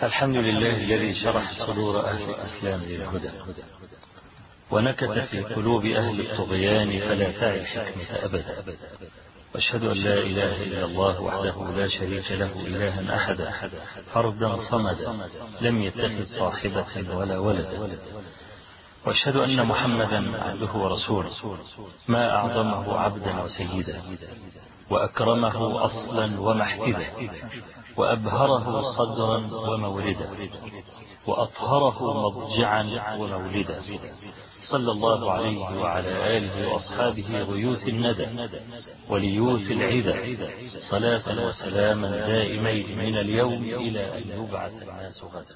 الحمد لله الذي شرح صدور أهل الإسلام للهدى ونكت في قلوب أهل الطغيان فلا تعي الحكمة أبدا. وأشهد أن لا إله إلا الله وحده لا شريك له إلها أحدا فردا صمدا لم يتخذ صاحبة ولا ولدا. وأشهد أن محمدا عبده ورسوله ما أعظمه عبدا وسيدا وأكرمه أصلا ومحتدا وأبهره صدرا وموردا وأطهره مضجعا ومولدا. صلى الله عليه وعلى آله وأصحابه غيوث الندى وليوث العدى صلاة وسلاما دائمين من اليوم إلى أن يبعث الناس غدا.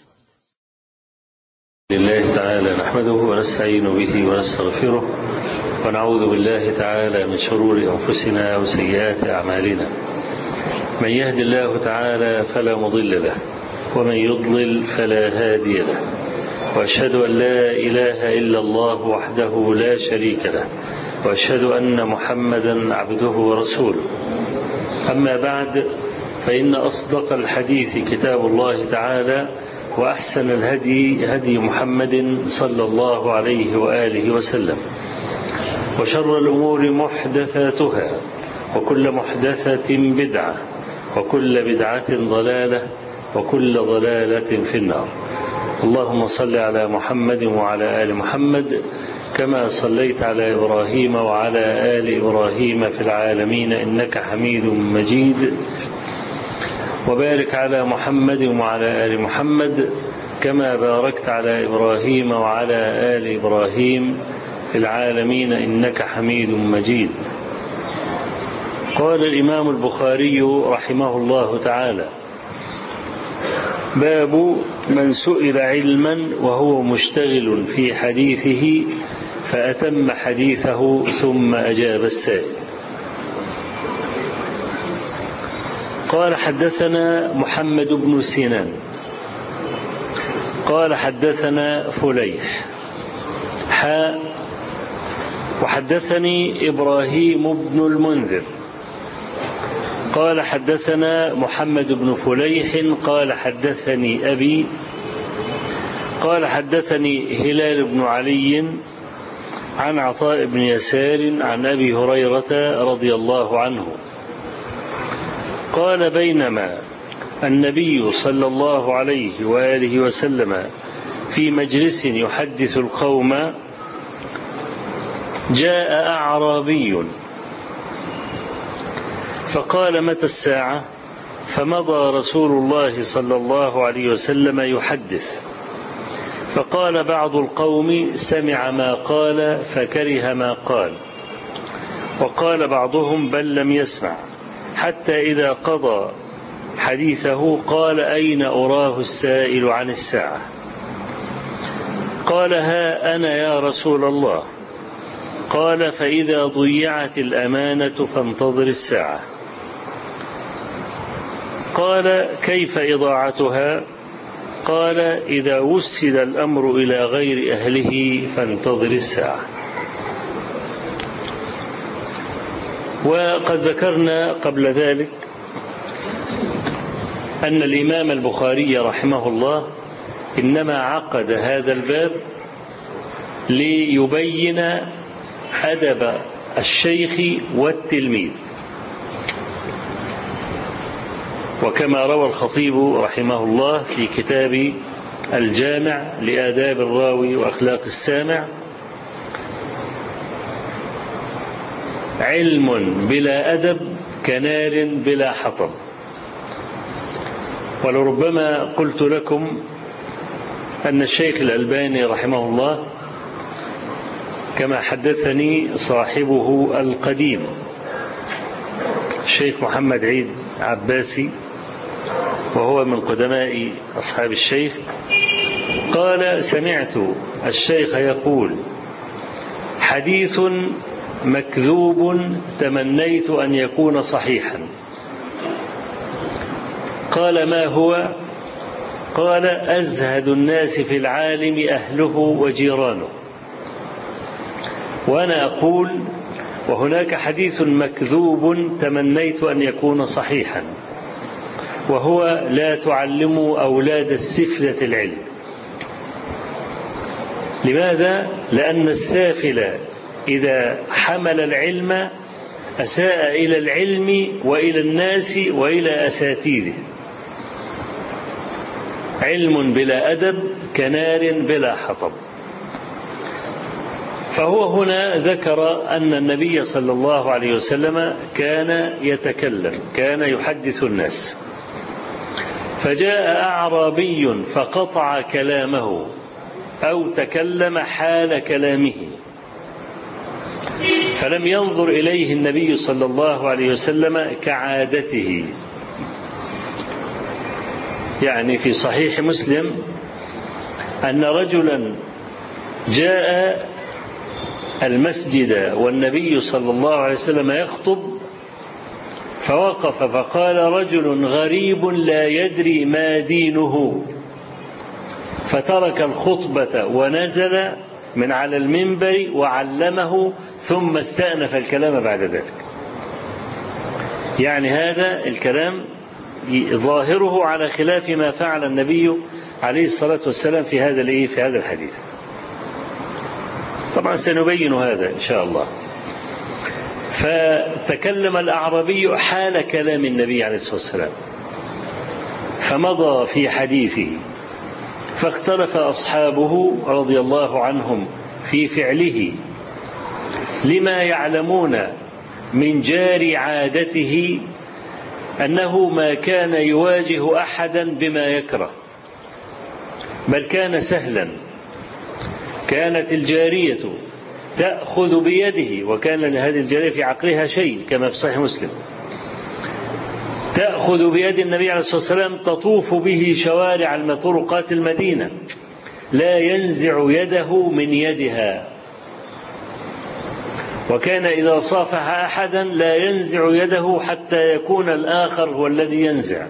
لله تعالى نحمده ونستعين به ونستغفره ونعوذ بالله تعالى من شرور أنفسنا وسيئات أعمالنا. من يهد الله تعالى فلا مضل له ومن يضلل فلا هادي له. وأشهد أن لا إله إلا الله وحده لا شريك له وأشهد أن محمدا عبده ورسوله. أما بعد، فإن أصدق الحديث كتاب الله تعالى وأحسن الهدي هدي محمد صلى الله عليه وآله وسلم، وشر الأمور محدثاتها وكل محدثة بدعة وكل بدعة ضلالة وكل ضلالة في النار. اللهم صل على محمد وعلى آل محمد كما صليت على إبراهيم وعلى آل إبراهيم في العالمين إنك حميد مجيد، وبارك على محمد وعلى آل محمد كما باركت على إبراهيم وعلى آل إبراهيم في العالمين إنك حميد مجيد. قال الإمام البخاري رحمه الله تعالى: باب من سئل علما وهو مشتغل في حديثه فأتم حديثه ثم أجاب السائل. قال: حدثنا محمد بن سنان قال: حدثنا فليح وحدثني إبراهيم بن المنذر قال: حدثنا محمد بن فليح قال: حدثني أبي قال: حدثني هلال بن علي عن عطاء بن يسار عن أبي هريرة رضي الله عنه قال: بينما النبي صلى الله عليه وآله وسلم في مجلس يحدث القوم جاء أعرابي فقال: متى الساعة؟ فمضى رسول الله صلى الله عليه وسلم يحدث، فقال بعض القوم: سمع ما قال فكره ما قال، وقال بعضهم: بل لم يسمع، حتى إذا قضى حديثه قال: أين أراه السائل عن الساعة؟ قال: ها أنا يا رسول الله. قال: فإذا ضيعت الأمانة فانتظر الساعة. قال: كيف إضاعتها؟ قال: إذا وسد الأمر إلى غير أهله فانتظر الساعة. وقد ذكرنا قبل ذلك أن الإمام البخاري رحمه الله إنما عقد هذا الباب ليبين أدب الشيخ والتلميذ. وكما روى الخطيب رحمه الله في كتاب الجامع لآداب الراوي وأخلاق السامع: علم بلا أدب كنار بلا حطب. ولربما قلت لكم أن الشيخ الألباني رحمه الله كما حدثني صاحبه القديم الشيخ محمد عيد عباسي، وهو من قدماء أصحاب الشيخ، قال: سمعت الشيخ يقول: حديث مكذوب تمنيت أن يكون صحيحا. قال: ما هو؟ قال: أزهد الناس في العالم أهله وجيرانه. وأنا أقول: وهناك حديث مكذوب تمنيت أن يكون صحيحا. وهو لا تعلموا أولاد السفلة العلم. لماذا؟ لأن السافل إذا حمل العلم أساء إلى العلم وإلى الناس وإلى أساتذه. علم بلا أدب كنار بلا حطب. فهو هنا ذكر أن النبي صلى الله عليه وسلم كان يتكلم، كان يحدث الناس، فجاء أعرابي فقطع كلامه أو تكلم حال كلامه، فلم ينظر إليه النبي صلى الله عليه وسلم كعادته. يعني في صحيح مسلم أن رجلا جاء المسجد والنبي صلى الله عليه وسلم يخطب، فوقف فقال رجل غريب لا يدري ما دينه، فترك الخطبة ونزل من على المنبر وعلمه ثم استأنف الكلام بعد ذلك. يعني هذا الكلام ظاهره على خلاف ما فعل النبي عليه الصلاة والسلام في هذا الحديث. طبعا سنبين هذا إن شاء الله. فتكلم الأعرابي حال كلام النبي عليه الصلاة والسلام، فمضى في حديثه، فاختلف أصحابه رضي الله عنهم في فعله، لما يعلمون من جار عادته أنه ما كان يواجه أحدا بما يكره، بل كان سهلا. كانت الجارية تأخذ بيده، وكان لهذه الجارية في عقلها شيء كما في صحيح مسلم، تأخذ بيد النبي عليه الصلاة والسلام تطوف به شوارع طرقات المدينة، لا ينزع يده من يدها. وكان إذا صافح أحدا لا ينزع يده حتى يكون الآخر هو الذي ينزع.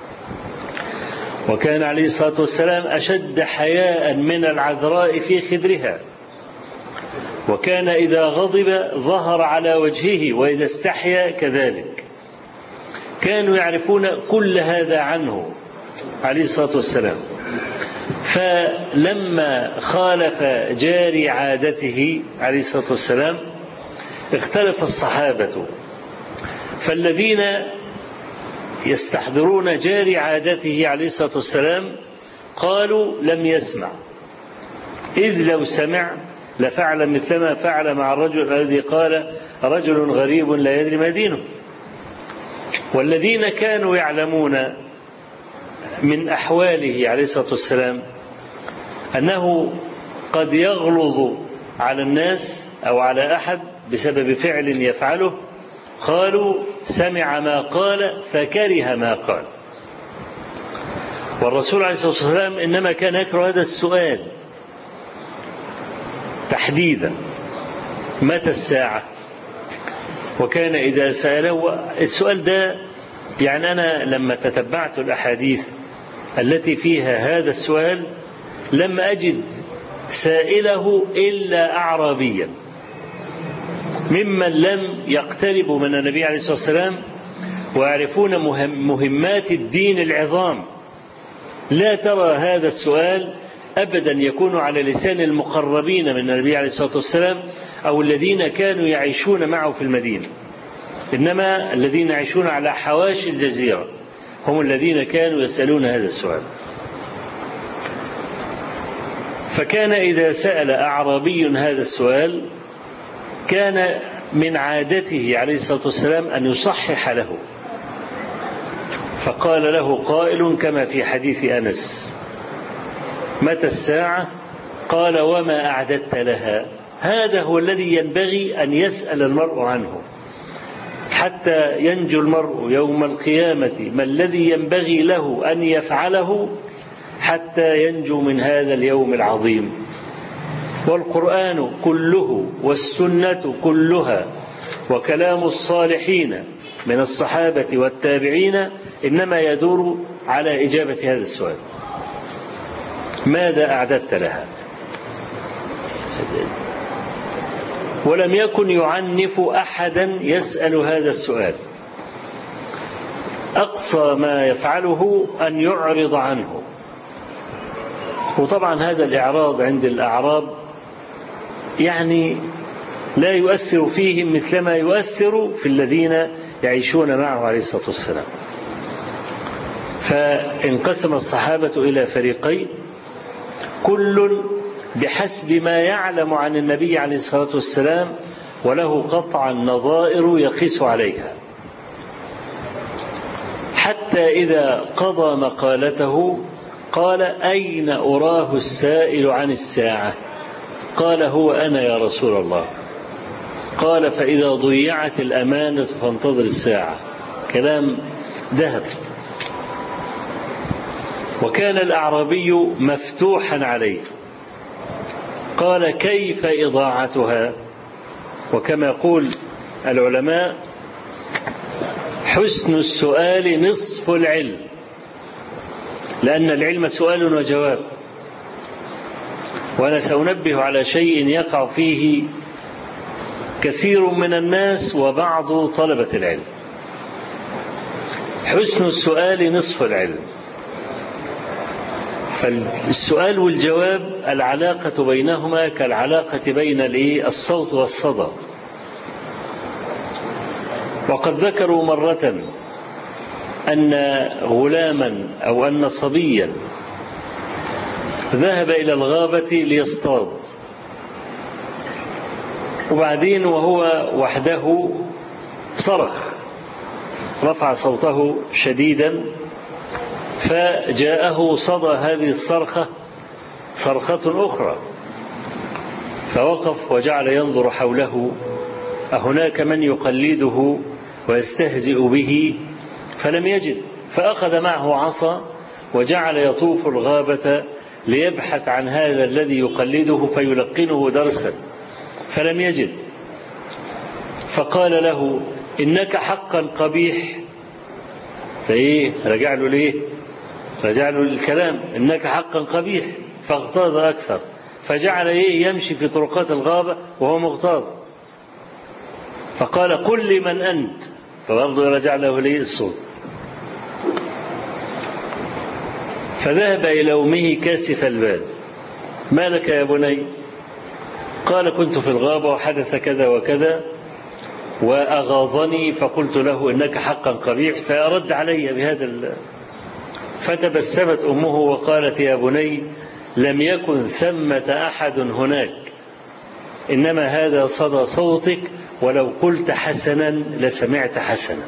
وكان عليه الصلاة والسلام أشد حياء من العذراء في خدرها. وكان إذا غضب ظهر على وجهه، وإذا استحيا كذلك. كانوا يعرفون كل هذا عنه عليه الصلاة والسلام. فلما خالف جاري عادته عليه الصلاة والسلام اختلف الصحابة، فالذين يستحضرون جاري عادته عليه الصلاة والسلام قالوا لم يسمع، إذ لو سمع لفعل مثلما فعل مع الرجل الذي قال رجل غريب لا يدري ما دينه. والذين كانوا يعلمون من أحواله عليه الصلاة والسلام أنه قد يغلظ على الناس أو على أحد بسبب فعل يفعله، قالوا سمع ما قال فكره ما قال. والرسول عليه الصلاة والسلام إنما كان يكره هذا السؤال تحديدا: متى الساعة؟ وكان إذا سأله السؤال ده، يعني أنا لما تتبعت الأحاديث التي فيها هذا السؤال لم أجد سائله إلا أعرابيا ممن لم يقتربوا من النبي عليه الصلاة والسلام ويعرفون مهمات الدين العظام. لا ترى هذا السؤال أبدا يكون على لسان المقربين من النبي عليه الصلاة والسلام أو الذين كانوا يعيشون معه في المدينة، إنما الذين يعيشون على حواشي الجزيرة هم الذين كانوا يسألون هذا السؤال. فكان إذا سأل أعرابي هذا السؤال كان من عادته عليه الصلاة والسلام أن يصحح له، فقال له قائل كما في حديث أنس: متى الساعة؟ قال: وما أعددت لها؟ هذا هو الذي ينبغي أن يسأل المرء عنه حتى ينجو المرء يوم القيامة. ما الذي ينبغي له أن يفعله حتى ينجو من هذا اليوم العظيم؟ والقرآن كله والسنة كلها وكلام الصالحين من الصحابة والتابعين إنما يدور على إجابة هذا السؤال: ماذا أعددت لها؟ ولم يكن يعنف أحدا يسأل هذا السؤال. أقصى ما يفعله أن يعرض عنه. وطبعا هذا الإعراض عند الأعراب يعني لا يؤثر فيهم مثلما يؤثر في الذين يعيشون معه عليه الصلاة والسلام. فانقسم الصحابة إلى فريقين، كل بحسب ما يعلم عن النبي عليه الصلاة والسلام وله قطعا نظائر يقيس عليها، حتى إذا قضى مقالته قال: أين أراه السائل عن الساعة؟ قال: هو أنا يا رسول الله. قال: فإذا ضيعت الأمانة فانتظر الساعة. كلام ذهب. وكان الأعرابي مفتوحا عليه، قال: كيف إضاعتها؟ وكما يقول العلماء: حسن السؤال نصف العلم، لأن العلم سؤال وجواب. وأنا سأنبه على شيء يقع فيه كثير من الناس وبعض طلبة العلم: حسن السؤال نصف العلم. فالسؤال والجواب العلاقة بينهما كالعلاقة بين الصوت والصدى. وقد ذكروا مرة أن غلاما أو أن صبيا ذهب إلى الغابة ليصطاد، وبعدين وهو وحده صرخ، رفع صوته شديدا، فجاءه صدى هذه الصرخة صرخة أخرى، فوقف وجعل ينظر حوله أهناك من يقلده ويستهزئ به، فلم يجد، فأخذ معه عصا وجعل يطوف الغابة ليبحث عن هذا الذي يقلده فيلقنه درسا، فلم يجد، فقال له: إنك حقا قبيح. فإيه رجع له ليه؟ رجع له الكلام: إنك حقا قبيح. فاغتاظ أكثر، فجعل يمشي في طرقات الغابة وهو مغتاظ، فقال: قل لي من أنت. فبرضه رجع له ليه الصوت. فذهب إلى أمه كاسف البال: ما لك يا بني؟ قال: كنت في الغابة وحدث كذا وكذا وأغاظني فقلت له إنك حقا قبيح، فأرد علي بهذا فتبسمت أمه وقالت: يا بني، لم يكن ثمة أحد هناك، إنما هذا صدى صوتك، ولو قلت حسنا لسمعت حسنا.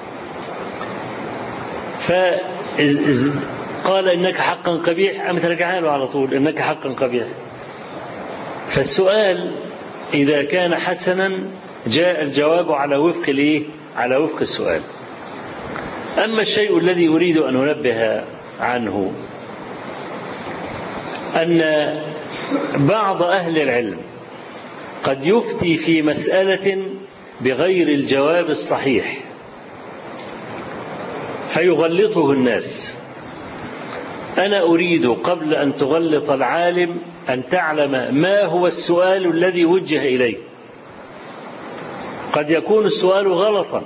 فقال: إنك حقا قبيح، أم ترجعها له على طول: إنك حقا قبيح. فالسؤال إذا كان حسنا جاء الجواب على وفق على وفق السؤال. أما الشيء الذي أريد أن أنبه عنه أن بعض أهل العلم قد يفتي في مسألة بغير الجواب الصحيح فيغلطه الناس. أنا أريد قبل أن تغلط العالم أن تعلم ما هو السؤال الذي وجه إليه. قد يكون السؤال غلطا،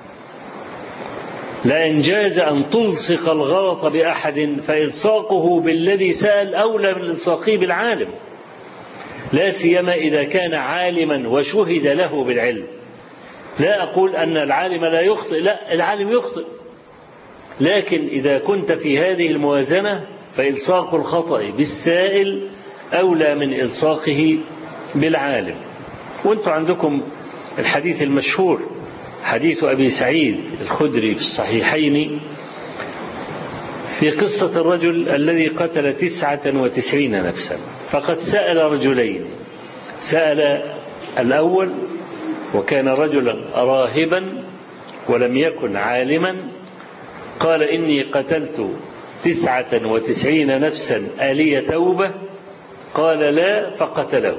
لأن جاز أن تلصق الغلط بأحد فإلصاقه بالذي سأل أولى من إلصاقه بالعالم، لا سيما إذا كان عالما وشهد له بالعلم. لا أقول أن العالم لا يخطئ، لا، العالم يخطئ، لكن إذا كنت في هذه الموازنة فإلصاق الخطأ بالسائل أولى من إلصاقه بالعالم. وأنتم عندكم الحديث المشهور حديث أبي سعيد الخدري في الصحيحين في قصة الرجل الذي قتل 99 نفسا، فقد سأل رجلين. سأل الأول وكان رجلا راهبا ولم يكن عالما، قال: إني قتلت 99 نفسا ألي توبة؟ قال: لا، فقتله.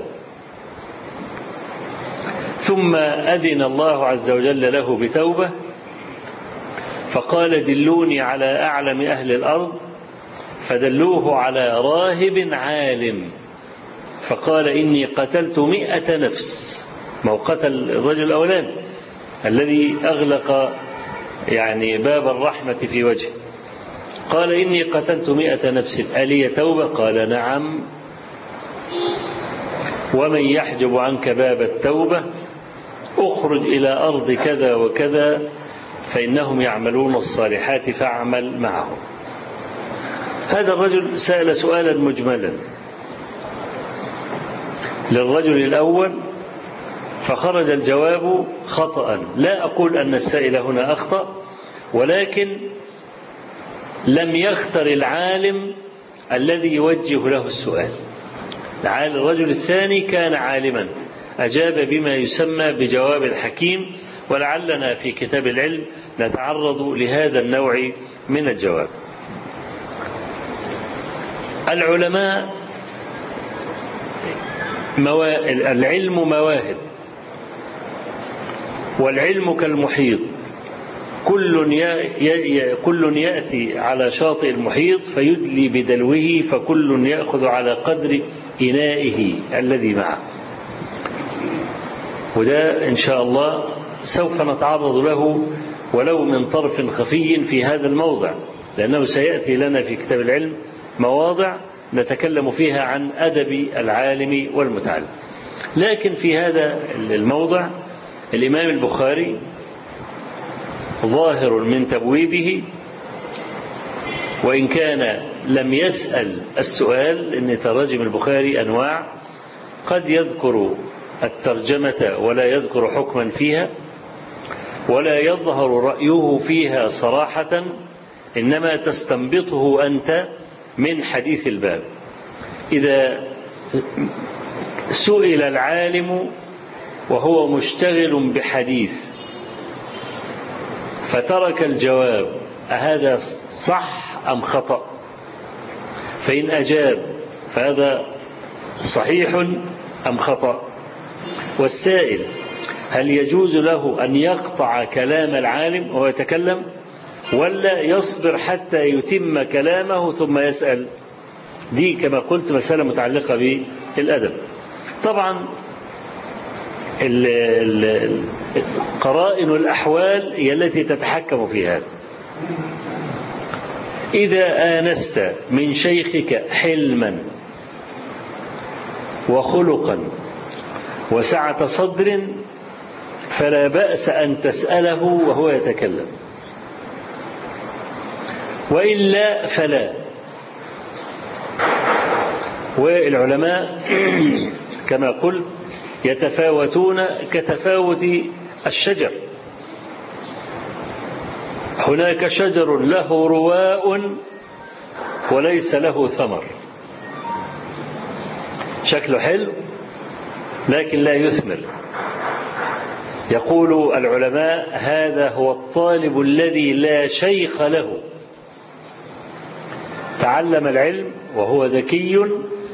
ثم أذن الله عز وجل له بتوبة، فقال: دلوني على أعلم أهل الأرض، فدلوه على راهب عالم، فقال: إني قتلت 100 نفس. ما هو قتل الرجل الأولاني الذي أغلق يعني باب الرحمة في وجهه. قال إني قتلت 100 نفس ألي توبة؟ قال نعم. ومن يحجب عنك باب التوبة أخرج إلى أرض كذا وكذا فإنهم يعملون الصالحات فاعمل معهم. هذا الرجل سأل سؤالا مجملا للرجل الأول فخرج الجواب خطأ. لا أقول أن السائل هنا أخطأ، ولكن لم يختر العالم الذي يوجه له السؤال. الرجل الثاني كان عالما أجاب بما يسمى بجواب الحكيم، ولعلنا في كتاب العلم نتعرض لهذا النوع من الجواب. العلماء العلم مواهب، والعلم كالمحيط، كل يأتي على شاطئ المحيط فيدلي بدلوه، فكل يأخذ على قدر إنائه الذي معه. وده إن شاء الله سوف نتعرض له ولو من طرف خفي في هذا الموضع، لأنه سيأتي لنا في كتاب العلم مواضع نتكلم فيها عن أدب العالم والمتعلم. لكن في هذا الموضع الإمام البخاري ظاهر من تبويبه، وإن كان لم يسأل السؤال، إن تراجم البخاري أنواع، قد يذكر الترجمة ولا يذكر حكما فيها، ولا يظهر رأيه فيها صراحة، إنما تستنبطه أنت من حديث الباب. إذا سئل العالم وهو مشتغل بحديث فترك الجواب أهذا صح أم خطأ؟ فإن أجاب فهذا صحيح أم خطأ؟ والسائل هل يجوز له أن يقطع كلام العالم وهو يتكلم، ولا يصبر حتى يتم كلامه ثم يسأل؟ دي كما قلت مسألة متعلقة بالأدب. طبعا قرائن الأحوال هي التي تتحكم في هذا. إذا آنست من شيخك حلما وخلقا وسعة صدر فلا بأس أن تسأله وهو يتكلم، وإلا فلا. والعلماء كما قلت يتفاوتون كتفاوت الشجر. هناك شجر له رواء وليس له ثمر، شكله حلو لكن لا يثمر. يقول العلماء هذا هو الطالب الذي لا شيخ له، تعلم العلم وهو ذكي،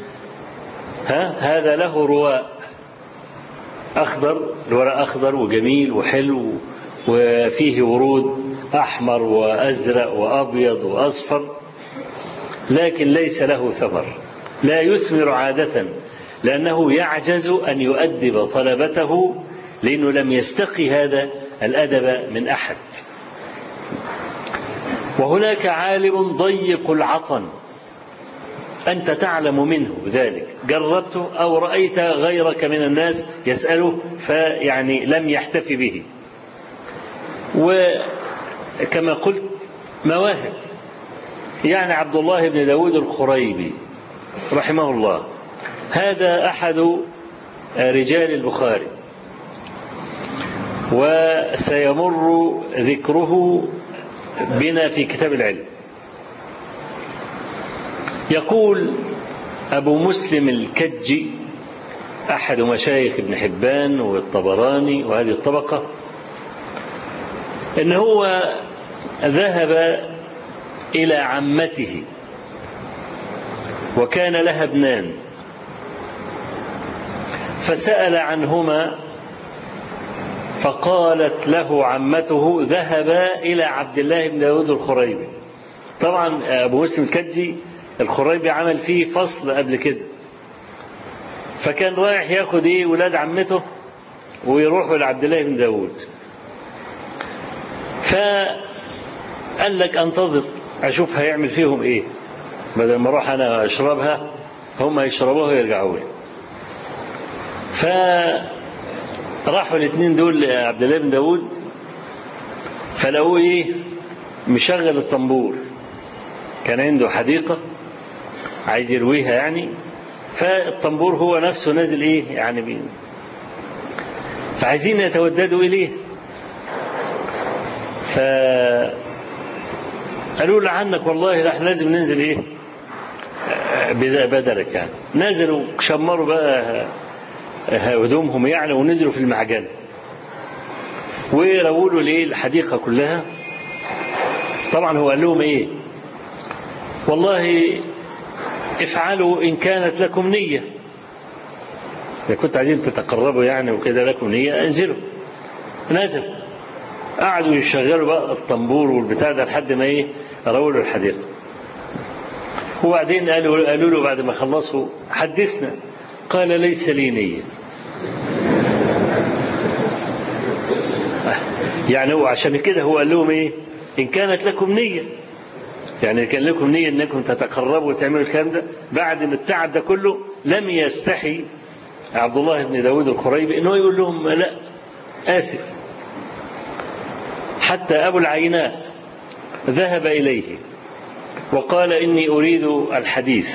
هذا له رواء أخضر، الورق أخضر وجميل وحلو وفيه ورود أحمر وأزرق وأبيض وأصفر، لكن ليس له ثمر، لا يثمر عادة، لأنه يعجز أن يؤدب طلبته، لأنه لم يستقي هذا الأدب من أحد. وهناك عالم ضيق العطن أنت تعلم منه ذلك، جربته أو رأيت غيرك من الناس يسأله فيعني لم يحتفي به. وكما قلت مواهب، يعني عبد الله بن داود الخريبي رحمه الله هذا أحد رجال البخاري، وسيمر ذكره بنا في كتاب العلم. يقول أبو مسلم الكجي أحد مشايخ ابن حبان والطبراني وهذه الطبقة، إن هو ذهب إلى عمته وكان لها ابنان، فسأل عنهما فقالت له عمته ذهبا إلى عبد الله بن داود الخريبي. طبعا أبو مسلم الكجي الخريبي عمل فيه فصل قبل كده، فكان رايح ياخد ولاد عمته ويروحوا لعبد الله بن داود، فقال لك انتظر أشوف هيعمل فيهم إيه، بدل ما أروح أنا أشربها هم يشربوها ويرجعوا لي. فراحوا الاثنين دول عبد الله بن داود، فلقوه إيه مشغل الطنبور، كان عنده حديقة عايز يرويها يعني، فالطنبور هو نفسه نازل إيه يعني فعايزين يتوددوا إليه. فقالوا لعنك والله احنا لازم ننزل إيه بدلك يعني. نزلوا شمروا بقى هدومهم يعني ونزلوا في المعجنة ورووا له ليه الحديقة كلها. طبعا هو قال لهم إيه والله افعلوا إن كانت لكم نية، إذا كنت عايزين تتقربوا يعني وكده لكم نية انزلوا. نزل قعدوا يشغلوا بقى الطنبور والبتاع ده لحد ما إيه رووا له الحديقة. وبعدين قالوا له بعد ما خلصوا حدثنا، قال ليس لي نية. يعني هو عشان كده هو قال لهم إيه إن كانت لكم نية، يعني كان لكم نية أنكم تتقربوا وتعملوا الكلام ده. بعد ما التعب ده كله لم يستحي عبد الله بن داود الخريبي إنه يقول لهم لا آسف. حتى أبو العيناء ذهب إليه وقال إني أريد الحديث.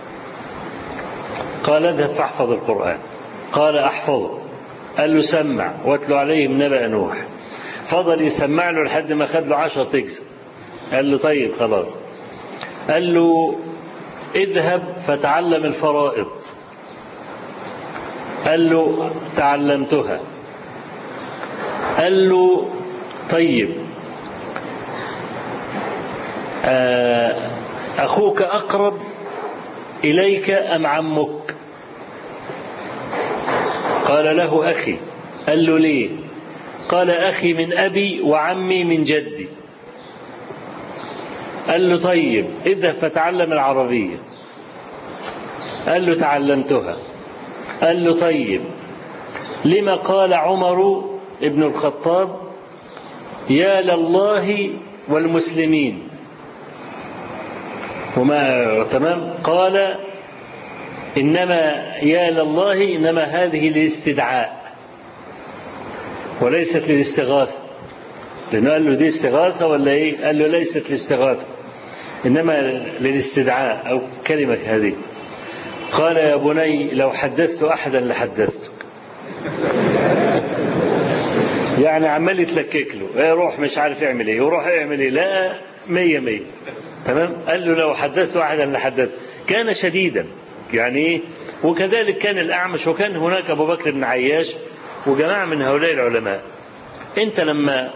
قال اذهب فاحفظ القرآن. قال أحفظه. قال له سمع واتلو عليهم نبأ نوح. فضل يسمع له لحد ما خد له 10 تجزء. قال له طيب خلاص. قال له اذهب فتعلم الفرائض. قال له تعلمتها. قال له طيب أخوك أقرب إليك أم عمك؟ قال له أخي. قال له ليه؟ قال أخي من أبي وعمي من جدي. قال له طيب اذهب فتعلم العربية. قال له تعلمتها. قال له طيب لما قال عمر ابن الخطاب يا لله والمسلمين وما تمام؟ قال إنما يا لله إنما هذه للاستدعاء وليست للاستغاثة. لأنه قال له دي استغاثة ولا إيه؟ قال له ليست للاستغاثة إنما للاستدعاء أو كلمة هذه. قال يا بني لو حدثت أحدا لحدثتك. يعني عمال يتلكك له يروح مش عارف يعمل ايه وروح يعمل ايه، لا 100 تمام. قال له لو حدثت واحدا لحدثت. كان شديدا يعني ايه. وكذلك كان الأعمش، وكان هناك أبو بكر بن عياش وجماعة من هؤلاء العلماء. انت لما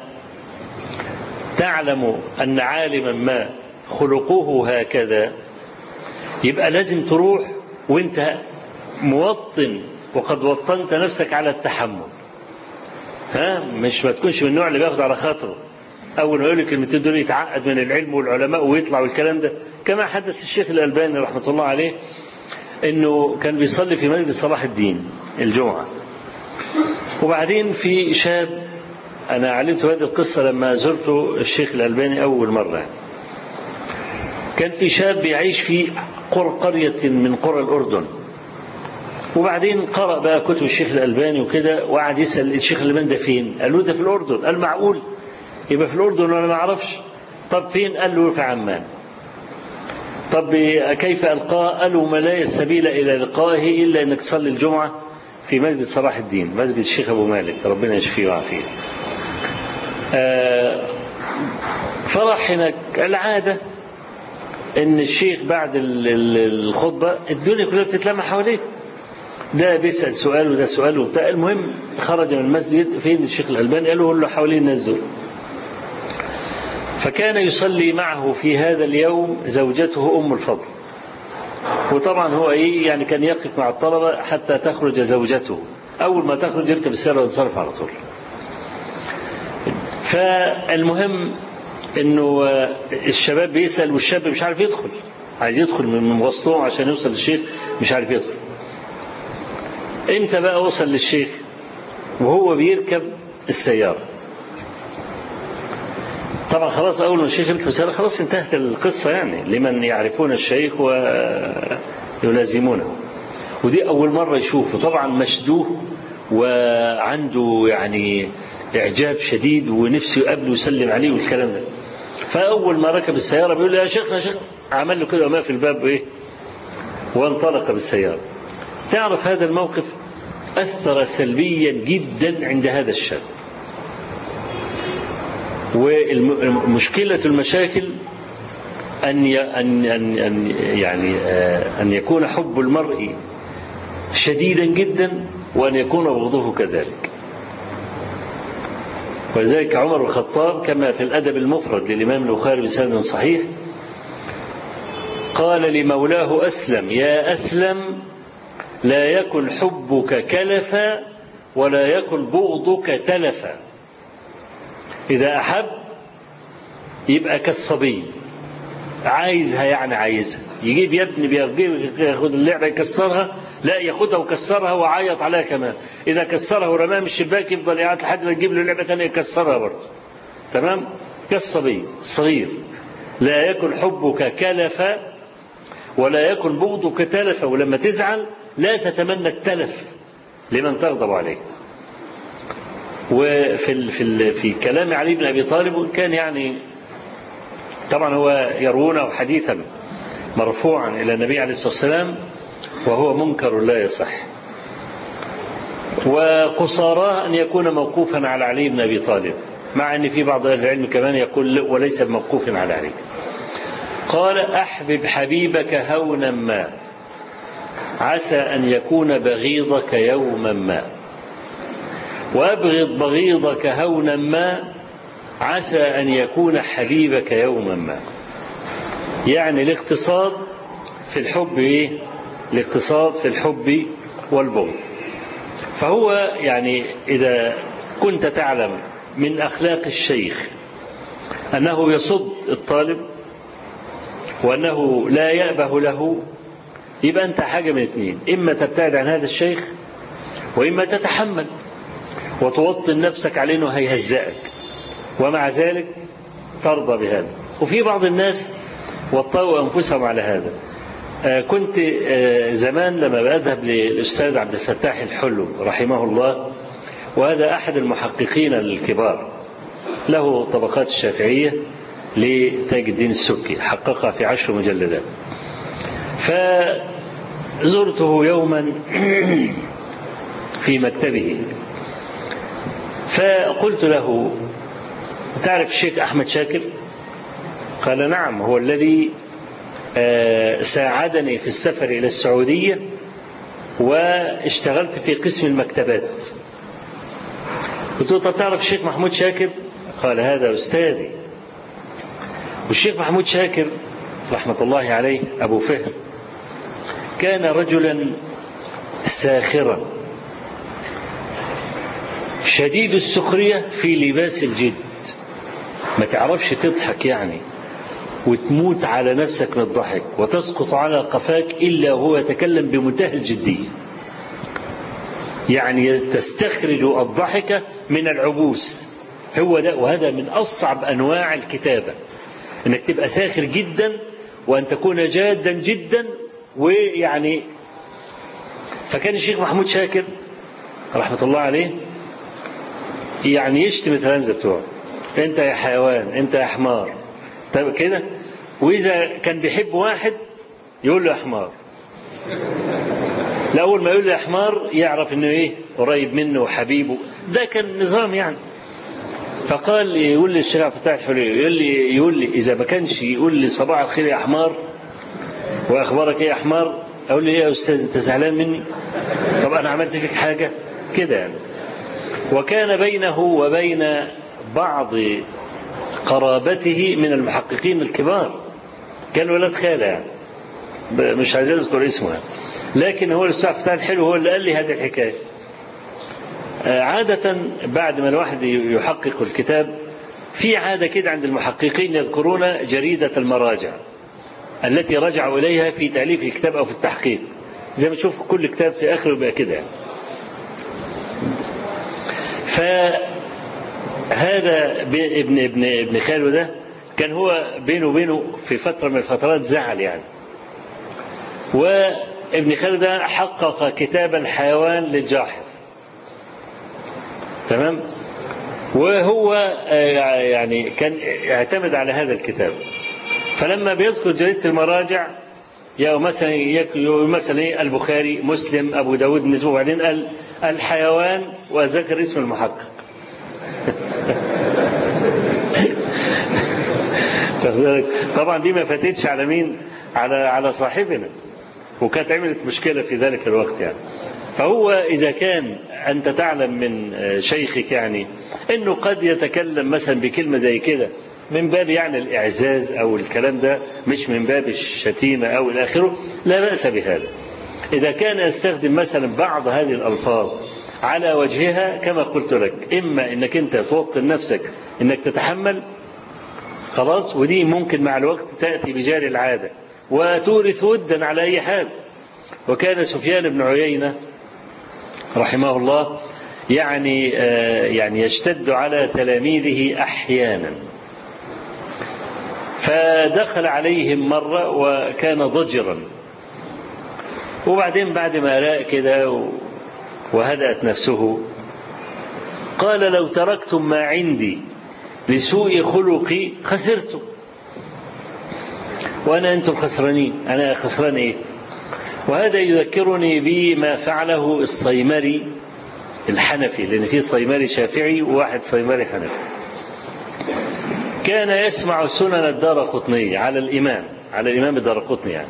تعلم أن عالما ما خلقه هكذا يبقى لازم تروح وانت موطن وقد وطنت نفسك على التحمل. مش ما تكونش من النوع اللي بياخد على خاطره أول ما يقول لك الكلمتين دول يتعقد من العلم والعلماء ويطلع والكلام ده. كما حدث الشيخ الألباني رحمة الله عليه إنه كان بيصلي في مسجد صلاح الدين الجمعة، وبعدين في شاب، أنا علمت هذه القصة لما زرت الشيخ الألباني أول مرة. كان في شاب بيعيش في قرية من قرى الأردن، وبعدين قرأ بقى كتب الشيخ الألباني وكده، وقعد يسأل الشيخ الألباني ده فين؟ قال له ده في الأردن. قال معقول يبقى في الأردن وأنا ما أعرفش؟ طب فين؟ قال له في عمان. طب كيف ألقاه؟ قال له ما لا السبيل إلى لقائه إلا أنك تصلي الجمعة في مسجد صلاح الدين، مسجد الشيخ أبو مالك ربنا يشفيه ويعافيه. فرح هناك. العادة ان الشيخ بعد الخطبة الدنيا كلها بتتلم حواليه، ده بيسأل سؤال وده سؤال وبتاع. المهم خرج من المسجد، فين الشيخ الألباني؟ قالوا له حوالين الناس دول. فكان يصلي معه في هذا اليوم زوجته أم الفضل، وطبعا هو ايه يعني كان يقف مع الطلبة حتى تخرج زوجته، أول ما تخرج يركب السيارة وينصرف على طول. فالمهم انه الشباب بيسأل والشاب مش عارف يدخل، عايز يدخل من وسطهم عشان يوصل للشيخ مش عارف يدخل. امتى بقى وصل للشيخ؟ وهو بيركب السيارة. طبعا خلاص أول ما الشيخ يلبس رسالة خلاص انتهت القصة يعني لمن يعرفون الشيخ ويلازمونه. ودي أول مرة يشوفه، طبعا مشدوه وعنده يعني إعجاب شديد ونفسه يقابله ويسلم عليه والكلام ده. فأول ما ركب السيارة بيقول له يا شيخنا يا شيخ، عمل له كده وما في الباب إيه وانطلق بالسيارة. تعرف هذا الموقف أثر سلبيا جدا عند هذا الشاب. ومشكلة المشاكل أن يكون حب المرء شديدا جدا وأن يكون بغضه كذلك. ولذلك عمر بن الخطاب كما في الأدب المفرد للإمام البخاري بسند صحيح قال لمولاه أسلم يا أسلم لا يكن حبك كلفا ولا يكن بغضك تلفا. إذا أحب يبقى كالصبي عايزها يعني عايزها، يجيب يا ابني ياخد اللعبة يكسرها، لا ياخدها وكسرها وعيط عليها كمان. إذا كسرها ورماها من الشباك يفضل يعيط لحد ما يجيب له لعبة ثانية يكسرها برضه. تمام؟ كالصبي الصغير. لا يكن حبك كلفا ولا يكن بغضك تلفا. ولما تزعل لا تتمنى التلف لمن تغضب عليه. في كلام علي بن أبي طالب كان يعني طبعا هو يروونه حديثا مرفوعا إلى النبي عليه الصلاة والسلام وهو منكر لا يصح، وقصاراه أن يكون موقوفا على علي بن أبي طالب، مع أن في بعض أهل العلم كمان يقول وليس موقوف على علي. قال أحبب حبيبك هونا ما عسى أن يكون بغيضك يوما ما، وأبغض بغيضك هونا ما عسى أن يكون حبيبك يوما ما. يعني الاقتصاد في الحب إيه؟ الاقتصاد في الحب والبغض. فهو يعني إذا كنت تعلم من أخلاق الشيخ أنه يصد الطالب وأنه لا يأبه له، يبقى أنت حاجة من اثنين: إما تبتعد عن هذا الشيخ، وإما تتحمل وتوطن نفسك عليه أنه هيهزئك، ومع ذلك ترضى بهذا. وفي بعض الناس وطأوا أنفسهم على هذا. كنت زمان لما بذهب للأستاذ عبد الفتاح الحلو رحمه الله، وهذا أحد المحققين الكبار، له طبقات الشافعية لتاج الدين السبكي، حققها في 10 مجلدات. فزرته يوما في مكتبه فقلت له: تعرف الشيخ أحمد شاكر؟ قال: نعم، هو الذي ساعدني في السفر إلى السعودية واشتغلت في قسم المكتبات. قلت له: طب تعرف الشيخ محمود شاكر؟ قال: هذا أستاذي. والشيخ محمود شاكر رحمة الله عليه أبو فهم كان رجلا ساخرا شديد السخرية في لباس الجد، ما تعرفش تضحك يعني وتموت على نفسك من الضحك وتسقط على قفاك إلا وهو يتكلم بمنتهى الجدية، يعني تستخرج الضحك من العبوس. هو ده، وهذا من أصعب أنواع الكتابة، أنك تبقى ساخر جدا وأن تكون جادا جدا. ويعني فكان الشيخ محمود شاكر رحمة الله عليه يعني يشتم التلامذة بتوعه: أنت يا حيوان، أنت يا حمار، طيب كده. وإذا كان بيحب واحد يقول له يا حمار. لأول ما يقول له يا حمار يعرف إنه إيه، قريب منه وحبيبه. ده كان نظام يعني. فقال يقول لي الشيخ عبد الفتاح الحلي، يقول لي إذا ما كانش يقول لي صباح الخير يا حمار وأخبارك إيه يا حمار، أقول لي إيه يا أستاذ، أنت زعلان مني؟ طب أنا عملت فيك حاجة كده يعني. وكان بينه وبين بعض قرابته من المحققين الكبار، كان ولاد خالة يعني، مش عايز أذكر اسمه، لكن هو الأستاذ عبد الفتاح الحلو هو اللي قال لي هذه الحكاية. عادة بعد ما الواحد يحقق الكتاب في عادة كده عند المحققين يذكرون جريدة المراجع التي رجعوا إليها في تأليف الكتاب أو في التحقيق، زي ما تشوف كل كتاب في آخره بقى كده يعني. هذا ابن خاله ده كان هو بينه وبينه في فترة من الفترات زعل يعني. وابن خاله ده حقق كتاب الحيوان للجاحظ، تمام، وهو يعني كان يعتمد على هذا الكتاب. فلما بيذكر جريدة المراجع مثلا البخاري، مسلم، أبو داود، وبعدين قال الحيوان وذكر اسم المحقق. طبعا دي ما فاتتش على مين؟ على صاحبنا، وكانت عملت مشكلة في ذلك الوقت يعني. فهو إذا كان أنت تعلم من شيخك يعني أنه قد يتكلم مثلا بكلمة زي كده من باب يعني الإعزاز أو الكلام ده، مش من باب الشتيمة أو إلى آخره، لا بأس بهذا. إذا كان يستخدم مثلا بعض هذه الألفاظ على وجهها كما قلت لك، إما أنك أنت توطن نفسك أنك تتحمل خلاص، ودي ممكن مع الوقت تأتي بجاري العادة وتورث ودا على أي حال. وكان سفيان بن عيينة رحمه الله يعني يشتد على تلاميذه أحيانا، فدخل عليهم مرة وكان ضجرا، وبعدين بعد ما راء كده وهدأت نفسه قال لو تركتم ما عندي لسوء خلقي خسرتم، وأنا أنتم خسرانين، أنا خسران إيه؟ وهذا يذكرني بما فعله الصيمري الحنفي، لأن في صيمري شافعي وواحد صيمري حنفي. كان يسمع سنن الدارقطني على الإمام الدارقطني يعني.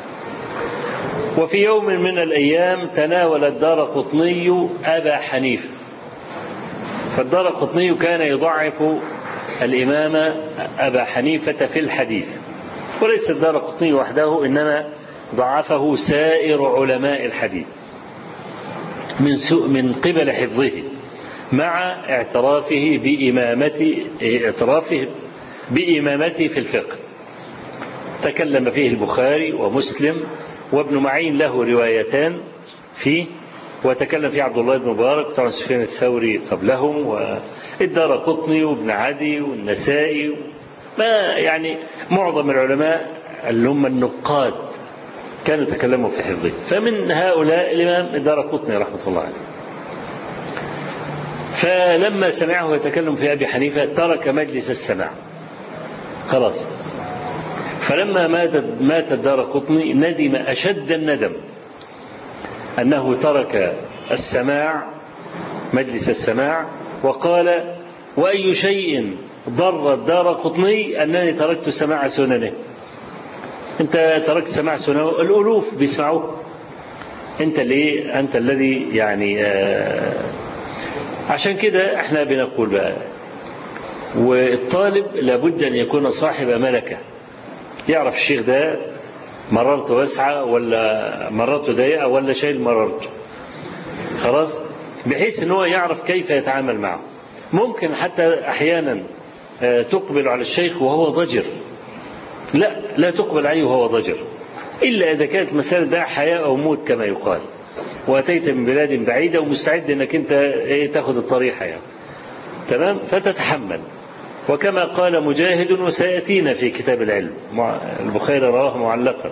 وفي يوم من الأيام تناول الدارقطني أبا حنيفة، فالدارقطني كان يضعف الإمام أبا حنيفة في الحديث، وليس الدارقطني وحده، إنما ضعفه سائر علماء الحديث من قبل حفظه، مع اعترافه بإمامته في الفقه. تكلم فيه البخاري ومسلم وابن معين له روايتان فيه، وتكلم فيه عبد الله بن مبارك طبعا سفيان الثوري قبلهم، والدارقطني وابن عدي والنسائي، ما يعني معظم العلماء اللي هم النقاد كانوا تكلموا في حفظه. فمن هؤلاء الإمام الدارقطني رحمة الله عليه. فلما سمعه يتكلم في أبي حنيفة ترك مجلس السماع خلاص. فلما مات الدارقطني ندم أشد الندم أنه ترك السماع مجلس السماع، وقال وأي شيء ضر الدارقطني أنني تركت سماع سننه. أنت تركت سماع سننه، الألوف بيسمعوه، أنت الذي يعني عشان كده احنا بنقول بقى، والطالب لابد أن يكون صاحب ملكة، يعرف الشيخ ده مررته واسعة ولا مررته ضيقة ولا شيء مررته خلاص، بحيث ان هو يعرف كيف يتعامل معه. ممكن حتى أحيانا تقبل على الشيخ وهو ضجر، لا تقبل عليه وهو ضجر، إلا إذا كانت مسألة ده حياة أو موت كما يقال، وأتيت من بلاد بعيدة ومستعد أنك أنت تأخذ الطريحة يعني. تمام، فتتحمل. وكما قال مجاهد وسيأتينا في كتاب العلم، البخاري رواه معلقا،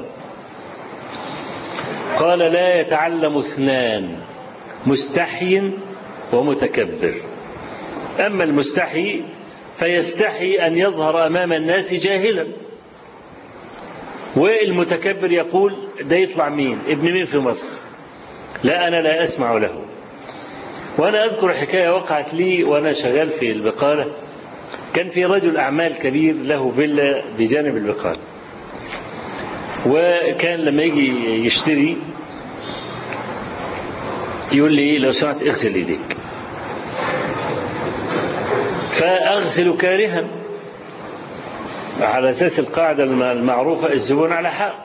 قال لا يتعلم اثنان، مستحي ومتكبر. أما المستحي فيستحي أن يظهر أمام الناس جاهلا، والمتكبر يقول ده يطلع مين، ابن مين في مصر، لا أنا لا أسمع له. وأنا أذكر حكاية وقعت لي وأنا شغال في البقالة. كان في رجل أعمال كبير له فيلا بجانب البقالة، وكان لما يجي يشتري يقول لي لو سمحت اغسل ايديك، فأغسل كارها على أساس القاعدة المعروفة الزبون على حق.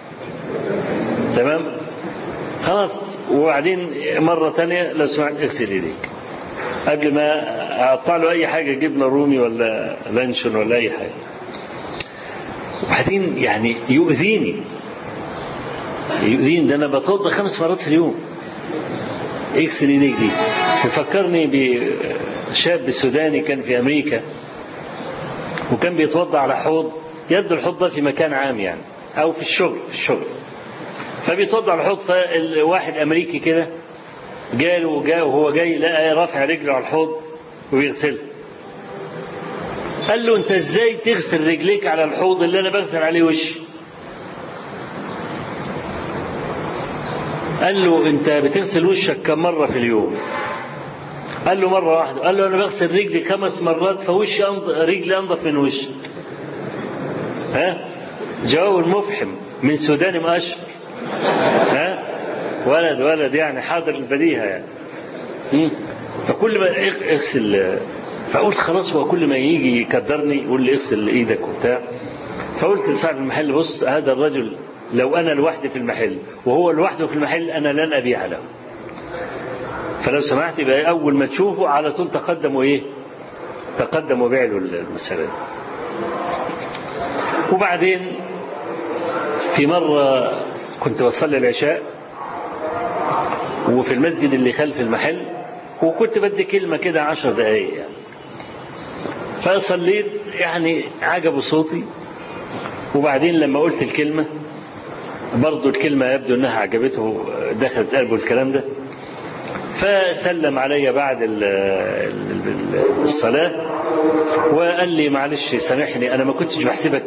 تمام خلاص. وبعدين مرة تانية لو سمحت اغسل ايديك، قبل ما أقطع له أي حاجة، جبنة رومي ولا لانشون ولا أي حاجة. وبعدين يعني يؤذيني، ده أنا بتوضى 5 مرات في اليوم، اغسل ايديك دي يفكرني بشاب سوداني كان في أمريكا وكان بيتوضع على حوض، يبدو الحوض ده في مكان عام يعني أو في الشغل فبيتوضع على الحوض. فواحد أمريكي كده جاء وهو جاي لقى رافع رجله على الحوض وبيغسلها. قال له أنت إزاي تغسل رجليك على الحوض اللي أنا بغسل عليه وشي؟ قال له أنت بتغسل وشك كم مرة في اليوم؟ قال له مرة واحدة. قال له أنا بغسل رجلي 5 مرات فوشي رجلي أنظف من وشك. جواب المفحم من سوداني مؤشر. ولد يعني حاضر البديهة يعني. فكل ما اغسل، فقلت خلاص هو كل ما يجي يكدرني يقول لي اغسل ايدك وبتاع. فقلت لصاحب المحل بص هذا الرجل لو أنا لوحدي في المحل وهو لوحده في المحل أنا لن أبيع له، فلو سمحت يبقى أول ما تشوفه على طول تقدم وبيع له المسألة. وبعدين في مرة كنت بصلي العشاء وفي المسجد اللي خلف المحل وكنت بدي كلمة كده 10 دقايق يعني. فصليت يعني عجبه صوتي، وبعدين لما قلت الكلمة برضو الكلمة يبدو أنها عجبته دخلت قلبه الكلام ده، فسلم علي بعد الصلاة وقال لي معلش سامحني أنا ما كنتش بحسبك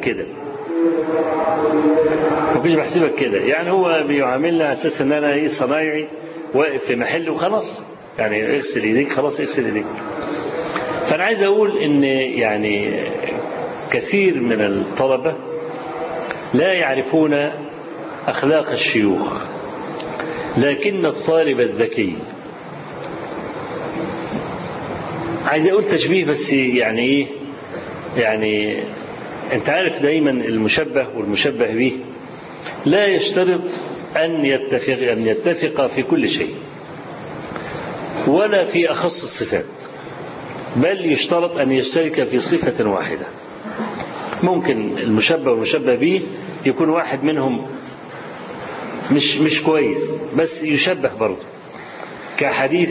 كده يعني هو بيعاملنا على أساس أن أنا صنايعي واقف في محل وخلاص يعني اغسل ايديك خلاص اغسل ايديك. فأنا عايز أقول إن يعني كثير من الطلبة لا يعرفون أخلاق الشيوخ، لكن الطالب الذكي، عايز أقول تشبيه بس يعني إيه يعني أنت عارف دايما المشبه والمشبه به لا يشترط أن يتفق في كل شيء ولا في أخص الصفات، بل يشترط أن يشترك في صفة واحدة. ممكن المشبه والمشبه به يكون واحد منهم مش كويس بس يشبه برضه، كحديث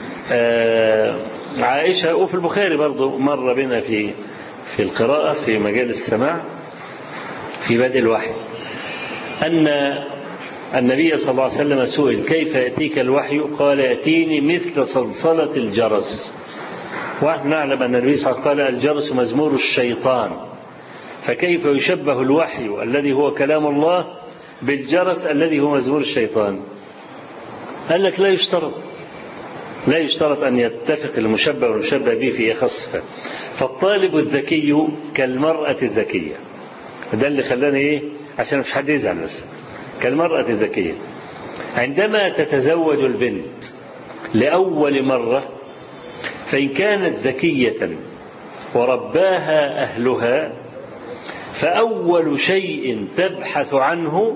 عائشة وفي البخاري برضه مر بنا في القراءة في مجال السماع في بدء الوحي أن النبي صلى الله عليه وسلم سئل كيف يأتيك الوحي؟ قال يأتيني مثل صلصلة الجرس. ونحن نعلم أن النبي صلى الله عليه وسلم قال الجرس مزمور الشيطان، فكيف يشبه الوحي الذي هو كلام الله بالجرس الذي هو مزمور الشيطان؟ قال لك لا يشترط أن يتفق المشبه والمشبه به في أخص. فالطالب الذكي كالمرأة الذكية، ده اللي خلاني عشان مش حد يزعل، بس كالمرأة الذكية عندما تتزوج البنت لأول مرة فإن كانت ذكية ورباها أهلها فأول شيء تبحث عنه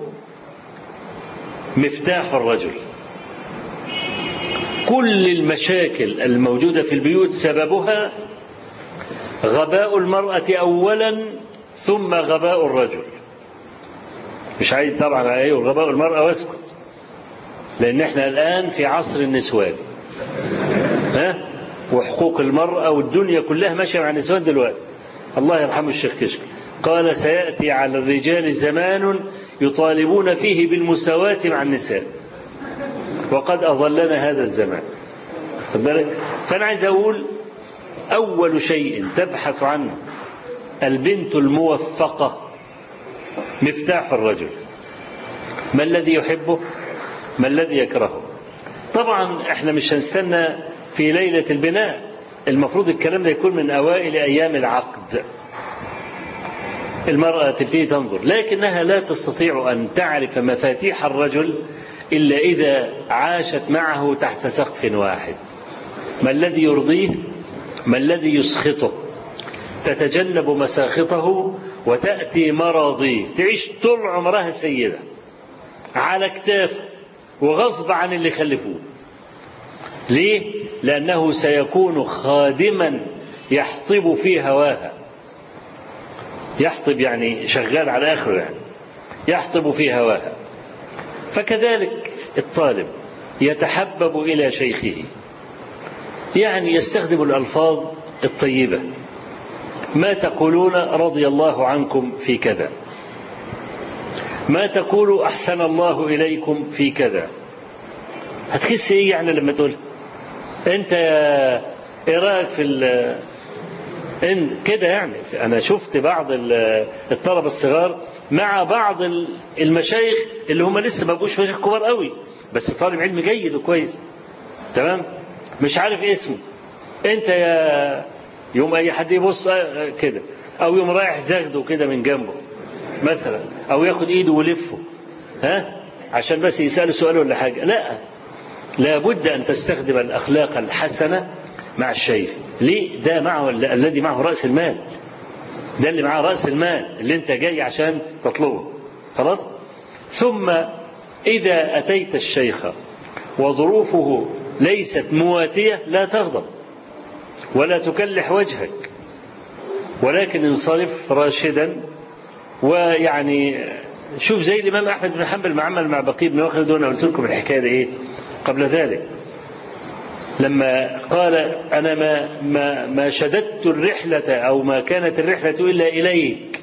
مفتاح الرجل. كل المشاكل الموجودة في البيوت سببها غباء المرأة أولا ثم غباء الرجل. مش عايز طبعا عليه غباء المرأة واسكت، لأن احنا الآن في عصر النسوان وحقوق المرأة والدنيا كلها ماشية مع النسوان دلوقتي. الله يرحمه الشيخ كشك قال سيأتي على الرجال زمان يطالبون فيه بالمساواة مع النساء، وقد أظلنا هذا الزمان. فأنا عايز أقول أول شيء تبحث عنه البنت الموفقة مفتاح الرجل. ما الذي يحبه؟ ما الذي يكرهه؟ طبعا احنا مش هنستنى في ليلة البناء، المفروض الكلام ده يكون من أوائل أيام العقد. المرأة تبتدي تنظر، لكنها لا تستطيع أن تعرف مفاتيح الرجل إلا إذا عاشت معه تحت سقف واحد. ما الذي يرضيه؟ ما الذي يسخطه؟ تتجنب مساخطه وتأتي مراضيه، تعيش طول عمرها سيدة على كتاف وغصب عن اللي خلفوه. ليه؟ لأنه سيكون خادما يحطب في هواها. يحطب يعني شغال على آخره، يعني يحطب في هواها. فكذلك الطالب يتحبب إلى شيخه، يعني يستخدم الألفاظ الطيبة. ما تقولون رضي الله عنكم في كذا، ما تقول أحسن الله إليكم في كذا. هتحس إيه يعني لما تقول أنت إيه رأيك في كده؟ يعني أنا شفت بعض الطلبة الصغار مع بعض المشايخ اللي هم لسه ما بقوش مشايخ كبار قوي، بس طالب علم جيد وكويس، تمام، مش عارف اسمه. أنت يا يوم أي حد يبص كده، أو يوم رايح زغده كده من جنبه مثلا، أو ياخد إيده ويلفه عشان بس يسأله سؤال ولا حاجة. لا بد أن تستخدم الأخلاق الحسنة مع الشيخ. ليه؟ ده معه الذي معه رأس المال، ده اللي معه رأس المال اللي أنت جاي عشان تطلبه. خلاص. ثم إذا أتيت الشيخ وظروفه ليست مواتية لا تغضب ولا تكلح وجهك، ولكن انصرف راشدا. ويعني شوف زي الإمام أحمد بن حنبل ما عمل مع بقي بن مخلد، وأنا قلت لكم الحكاية إيه قبل ذلك، لما قال أنا ما شددت الرحلة أو ما كانت الرحلة إلا إليك،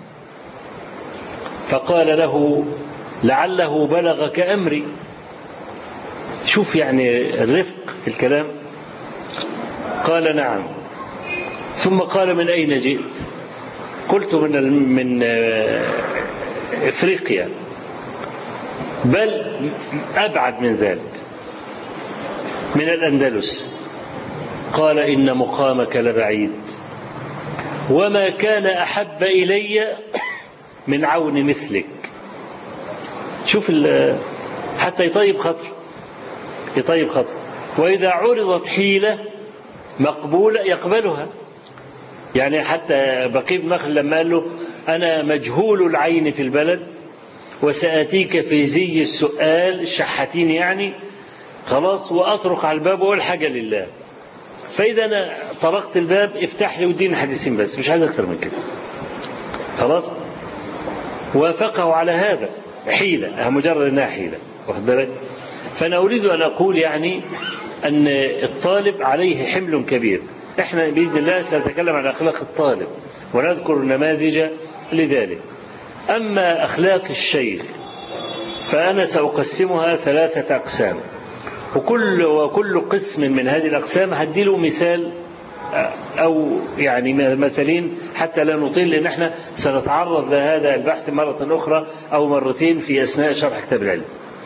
فقال له لعله بلغك أمري. شوف يعني الرفق في الكلام. قال نعم. ثم قال من أين جئت؟ قلت من إفريقيا، بل أبعد من ذلك، من الأندلس. قال إن مقامك لبعيد، وما كان أحب إلي من عون مثلك. شوف حتى يطيب خطر. وإذا عرضت حيلة مقبولة يقبلها. يعني حتى بقي بن مخلد لما قال له أنا مجهول العين في البلد وسآتيك في زي السؤال الشحاتين يعني، خلاص، وأطرق على الباب وأقول حاجة لله، فإذا أنا طرقت الباب افتح لي وديني حديثين بس، مش عايز أكثر من كده. خلاص. وافقه على هذا حيلة، مجرد أنها حيلة، واخد بالك. فأنا أريد أن أقول يعني أن الطالب عليه حمل كبير. إحنا بإذن الله سنتكلم عن أخلاق الطالب ونذكر نماذج لذلك. أما أخلاق الشيخ فأنا سأقسمها 3 أقسام، وكل قسم من هذه الأقسام هديله مثال أو يعني مثلين حتى لا نطيل، لأن احنا سنتعرض لهذا البحث مرة أخرى أو مرتين في أثناء شرح كتاب العلم.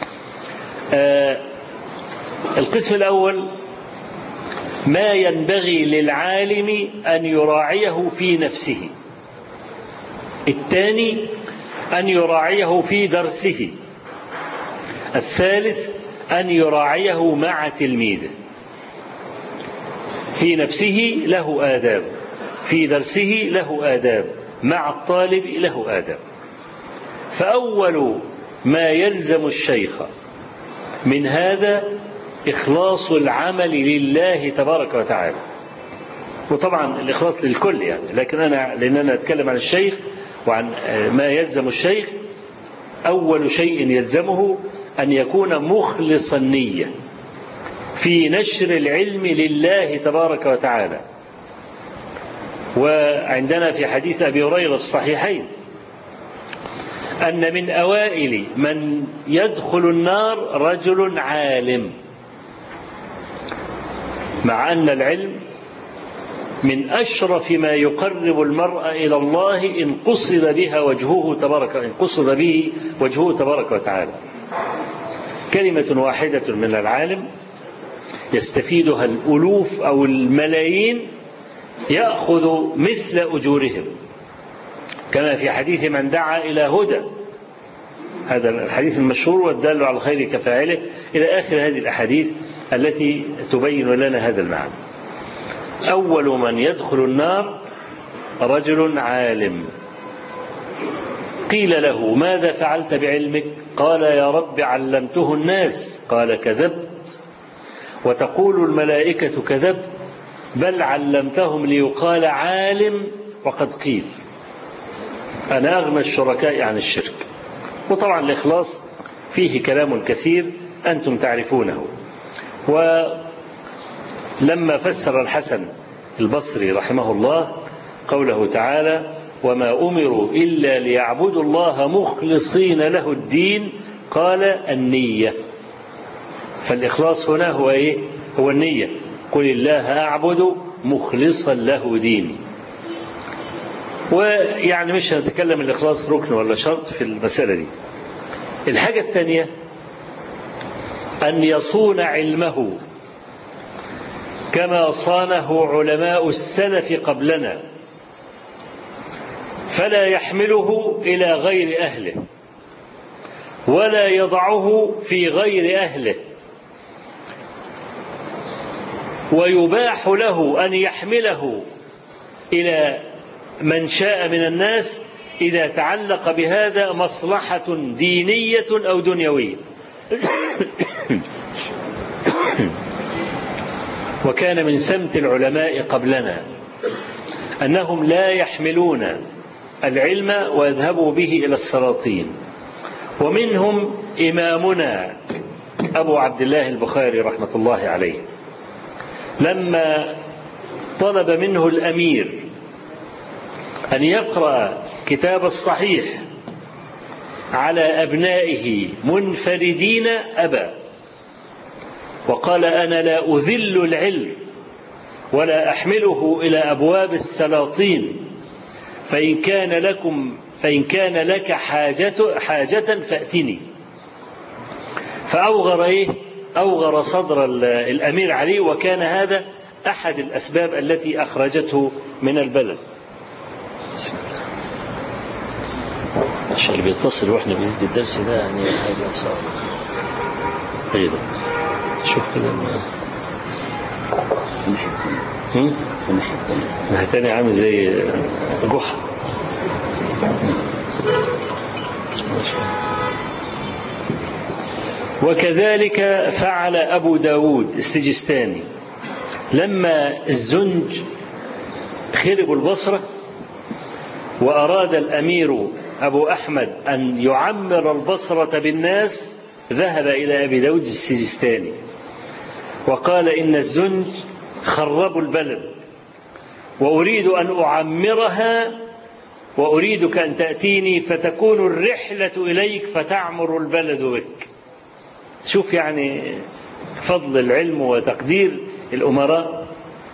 القسم الأول ما ينبغي للعالم أن يراعيه في نفسه. الثاني أن يراعيه في درسه. الثالث أن يراعيه مع تلميذه. في نفسه له آداب، في درسه له آداب، مع الطالب له آداب. فأول ما يلزم الشيخ من هذا إخلاص العمل لله تبارك وتعالى. وطبعا الإخلاص للكل يعني، لكن لأننا أتكلم عن الشيخ وعن ما يلزم الشيخ. أول شيء يلزمه أن يكون مخلص النية في نشر العلم لله تبارك وتعالى. وعندنا في حديث أبي هريرة في الصحيحين أن من أوائل من يدخل النار رجل عالم، مع أن العلم من أشرف ما يقرب المرء إلى الله إن قصد به وجهه تبارك وتعالى. كلمة واحدة من العالم يستفيدها الألوف أو الملايين يأخذ مثل أجورهم، كما في حديث من دعا إلى هدى، هذا الحديث المشهور والدال على الخير كفاعله، إلى آخر هذه الأحاديث التي تبين لنا هذا المعنى. أول من يدخل النار رجل عالم. قيل له ماذا فعلت بعلمك؟ قال يا رب علمته الناس. قال كذبت، وتقول الملائكة كذبت، بل علمتهم ليقال عالم وقد قيل. أنا أغنى الشركاء عن الشرك. وطبعا الإخلاص فيه كلام كثير، أنتم تعرفونه. ولما فسر الحسن البصري رحمه الله قوله تعالى وما أمروا إلا ليعبدوا الله مخلصين له الدين قال النية. فالإخلاص هنا هو إيه؟ هو النية. قل الله أعبد مخلصا له ديني. ويعني مش هنتكلم الإخلاص ركن ولا شرط في المسألة دي. الحاجة الثانية أن يصون علمه كما صانه علماء السلف قبلنا، فلا يحمله إلى غير أهله ولا يضعه في غير أهله، ويباح له أن يحمله إلى من شاء من الناس إذا تعلق بهذا مصلحة دينية أو دنيوية. وكان من سمت العلماء قبلنا أنهم لا يحملون العلم ويذهبوا به إلى السلاطين. ومنهم إمامنا أبو عبد الله البخاري رحمة الله عليه لما طلب منه الأمير أن يقرأ كتاب الصحيح على أبنائه منفردين أبى، وقال أنا لا أذل العلم ولا أحمله إلى أبواب السلاطين، فإن كان لك حاجة فأتني. أوغر صدر الأمير عليه، وكان هذا أحد الأسباب التي أخرجته من البلد. بسم الله. عشان اللي بيتصل واحنا بندي الدرس ده يعني حاجة صعبة. ايه ده؟ شوف كده في الناحية التانية عامل زي جحا. وكذلك فعل أبو داود السجستاني لما الزنج خربوا البصرة وأراد الأمير أبو أحمد أن يعمر البصرة بالناس، ذهب إلى أبي داود السجستاني وقال إن الزنج خربوا البلد وأريد أن أعمرها وأريدك أن تأتيني فتكون الرحلة إليك فتعمر البلد بك. شوف يعني فضل العلم وتقدير الأمراء.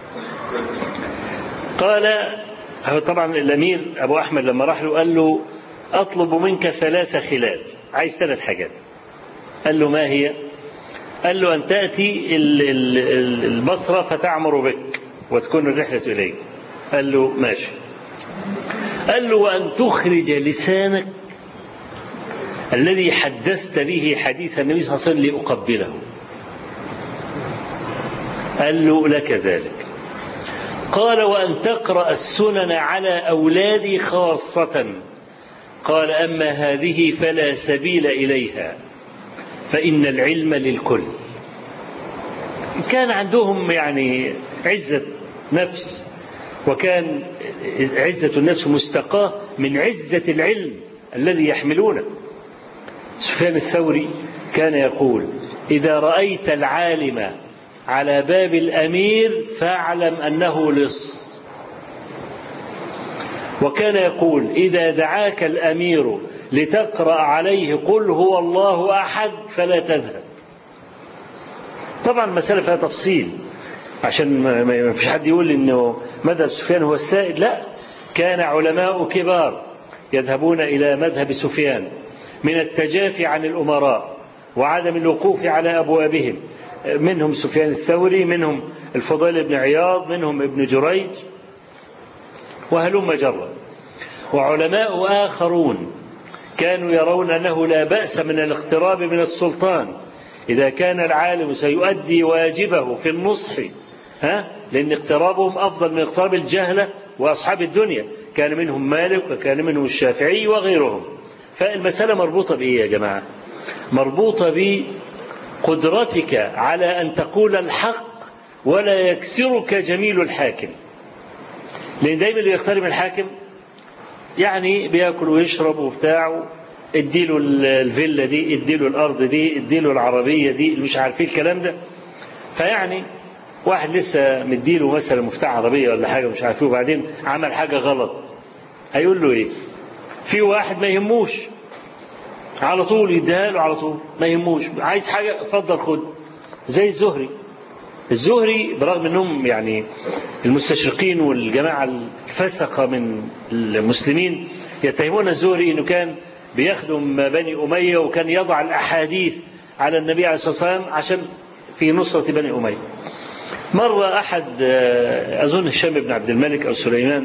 قال طبعا الأمير أبو أحمد لما راح له قال له أطلب منك 3 خلال، عايز 3 حاجات. قال له ما هي؟ قال له أن تأتي البصرة فتعمر بك وتكون الرحلة إليك. قال له ماشي. قال له وأن تخرج لسانك الذي حدثت به حديث النبي صلى الله عليه وسلم لأقبله. قال له لك ذلك. قال وأن تقرأ السنن على أولادي خاصة. قال أما هذه فلا سبيل إليها فإن العلم للكل. كان عندهم يعني عزة نفس، وكان عزة النفس مستقاة من عزة العلم الذي يحملونه. سفيان الثوري كان يقول إذا رأيت العالم على باب الأمير فاعلم أنه لص. وكان يقول إذا دعاك الأمير لتقرأ عليه قل هو الله أحد فلا تذهب. طبعا المسألة فيها تفصيل عشان ما فيش حد يقول إنه مذهب سفيان هو السائد، لا، كان علماء كبار يذهبون إلى مذهب سفيان من التجافي عن الأمراء وعدم الوقوف على أبوابهم، منهم سفيان الثوري، منهم الفضيل بن عياض، منهم ابن جريج وهلم جرا. وعلماء آخرون كانوا يرون أنه لا بأس من الاقتراب من السلطان إذا كان العالم سيؤدي واجبه في النصح، لأن اقترابهم أفضل من اقتراب الجهلة وأصحاب الدنيا. كان منهم مالك وكان منهم الشافعي وغيرهم. فالمسألة مربوطة بإيه يا جماعة؟ مربوطة بقدرتك على أن تقول الحق ولا يكسرك جميل الحاكم. لأن دايما اللي يختار من الحاكم يعني بيأكل ويشرب وبتاع اديله الفيلا دي، اديله الأرض دي، اديله العربية دي، مش عارفين الكلام ده. فيعني واحد لسه مديله مثلا مفتاح عربية ولا حاجة مش عارفين، وبعدين عمل حاجة غلط، هيقول له إيه؟ في واحد ما يهموش على طول يديها له على طول، ما يهموش، عايز حاجة اتفضل خد. زي الزهري برغم انهم يعني المستشرقين والجماعة الفسقة من المسلمين يتهمون الزهري انه كان بيخدم بني أمية، وكان يضع الأحاديث على النبي عليه الصلاة والسلام عشان في نصرة بني أمية. مرة أحد أظن هشام بن عبد الملك أو سليمان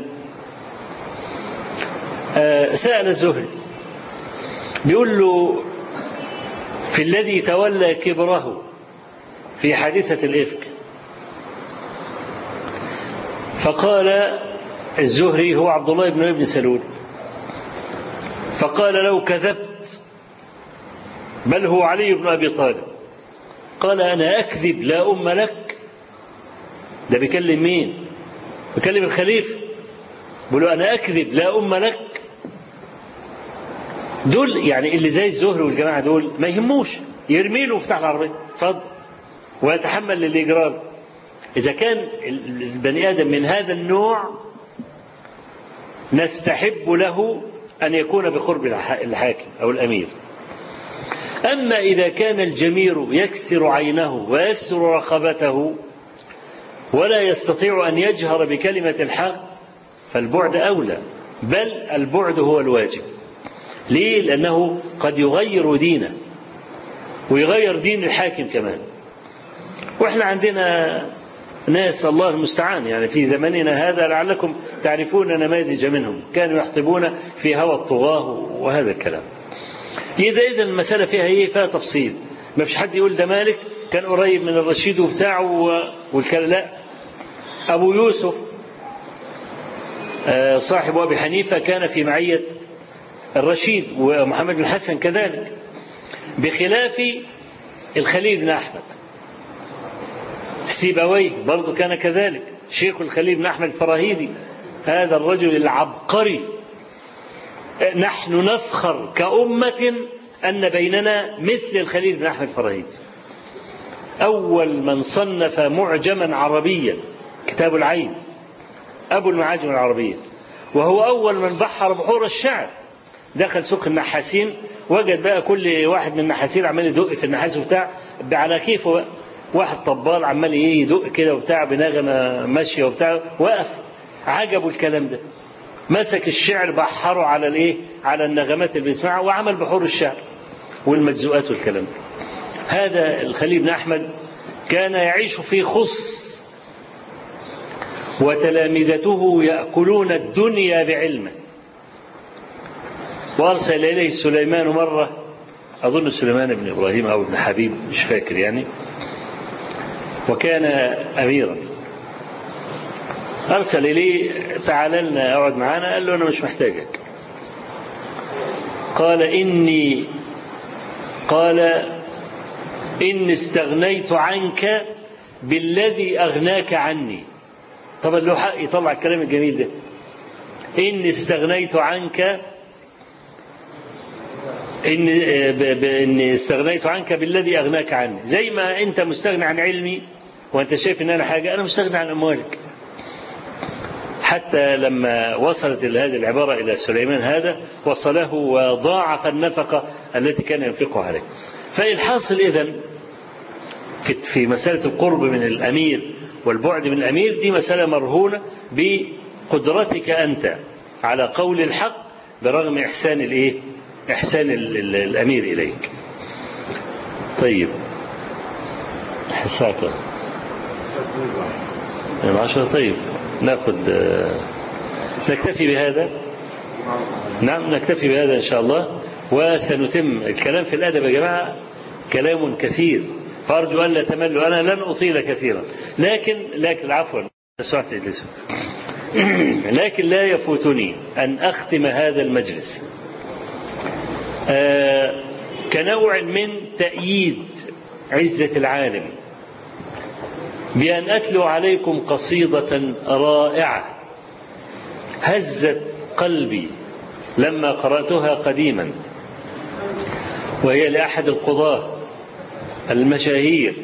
سأل الزهري بيقول له في الذي تولى كبره في حادثة الإفك، فقال الزهري هو عبد الله بن ابن سلول، فقال لو كذبت بل هو علي بن أبي طالب. قال أنا أكذب لا أم لك. ده بيكلم مين؟ بيكلم الخليفة، بيقول له أنا أكذب لا أم لك. دول يعني اللي زي الزهري والجماعة دول ما يهموش، يرمي له مفتاح العربية اتفضل ويتحمل الإجرام. إذا كان البني آدم من هذا النوع نستحب له أن يكون بقرب الحاكم أو الأمير. أما إذا كان الجمير يكسر عينه ويكسر رقبته ولا يستطيع أن يجهر بكلمة الحق فالبعد أولى، بل البعد هو الواجب. ليه؟ لأنه قد يغير دينه ويغير دين الحاكم كمان. وإحنا عندنا ناس الله المستعان يعني في زمننا هذا لعلكم تعرفون نماذج منهم كانوا يحطبون في هوى الطغاة وهذا الكلام. إذا المسألة فيها إيه؟ فيها تفصيل. ما فيش حد يقول ده مالك كان قريب من الرشيد وبتاعه والكلام. لا، أبو يوسف صاحب أبي حنيفة كان في معية الرشيد، ومحمد بن الحسن كذلك، بخلاف الخليل بن أحمد. سيبويه برضو كان كذلك، شيخ الخليل بن أحمد الفراهيدي، هذا الرجل العبقري. نحن نفخر كأمة أن بيننا مثل الخليل بن أحمد الفراهيدي. أول من صنف معجما عربيا كتاب العين، أبو المعاجم العربية، وهو أول من بحر بحور الشعر. دخل سوق النحاسين وجد بقى كل واحد من النحاسين عمال يدق في النحاس وبتاع على كيفه بقى. واحد طبال عمال يدق كده وبتاع بنغمة ماشية وبتاع، وقف عجبه الكلام ده، مسك الشعر بحره على الايه، على النغمات اللي بيسمعها، وعمل بحور الشعر والمجزوءات والكلام ده. هذا الخليل بن أحمد كان يعيش في خص، وتلامذته يأكلون الدنيا بعلمه. وأرسل إليه سليمان مرة، أظن سليمان بن إبراهيم أو ابن حبيب مش فاكر يعني، وكان أميرا. أرسل إليه تعال لنا أقعد معانا، قال له أنا مش محتاجك. قال إني استغنيت عنك بالذي أغناك عني. طبعا له حق يطلع الكلام الجميل ده. إني استغنيت عنك إني استغنيت عنك بالذي أغناك عني. زي ما أنت مستغني عن علمي وأنت شايف إن أنا حاجة، أنا مستغني عن أموالك. حتى لما وصلت هذه العبارة إلى سليمان هذا وصله وضاعف النفقة التي كان ينفقها عليه. فالحاصل إذن في مسألة القرب من الأمير والبعد من الأمير، دي مسألة مرهونة بقدرتك أنت على قول الحق برغم إحسان الأمير إليك. طيب حساك 10. طيب نكتفي بهذا. نعم نكتفي بهذا إن شاء الله، وسنتم الكلام في الأدب يا جماعة كلام كثير، فأرجو أن لا تملوا. أنا لن أطيل كثيرا، لكن عفوا لكن لا يفوتني أن أختم هذا المجلس كنوع من تأييد عزة العالم بأن أتلو عليكم قصيدة رائعة هزت قلبي لما قرأتها قديما وهي لأحد القضاة المشاهير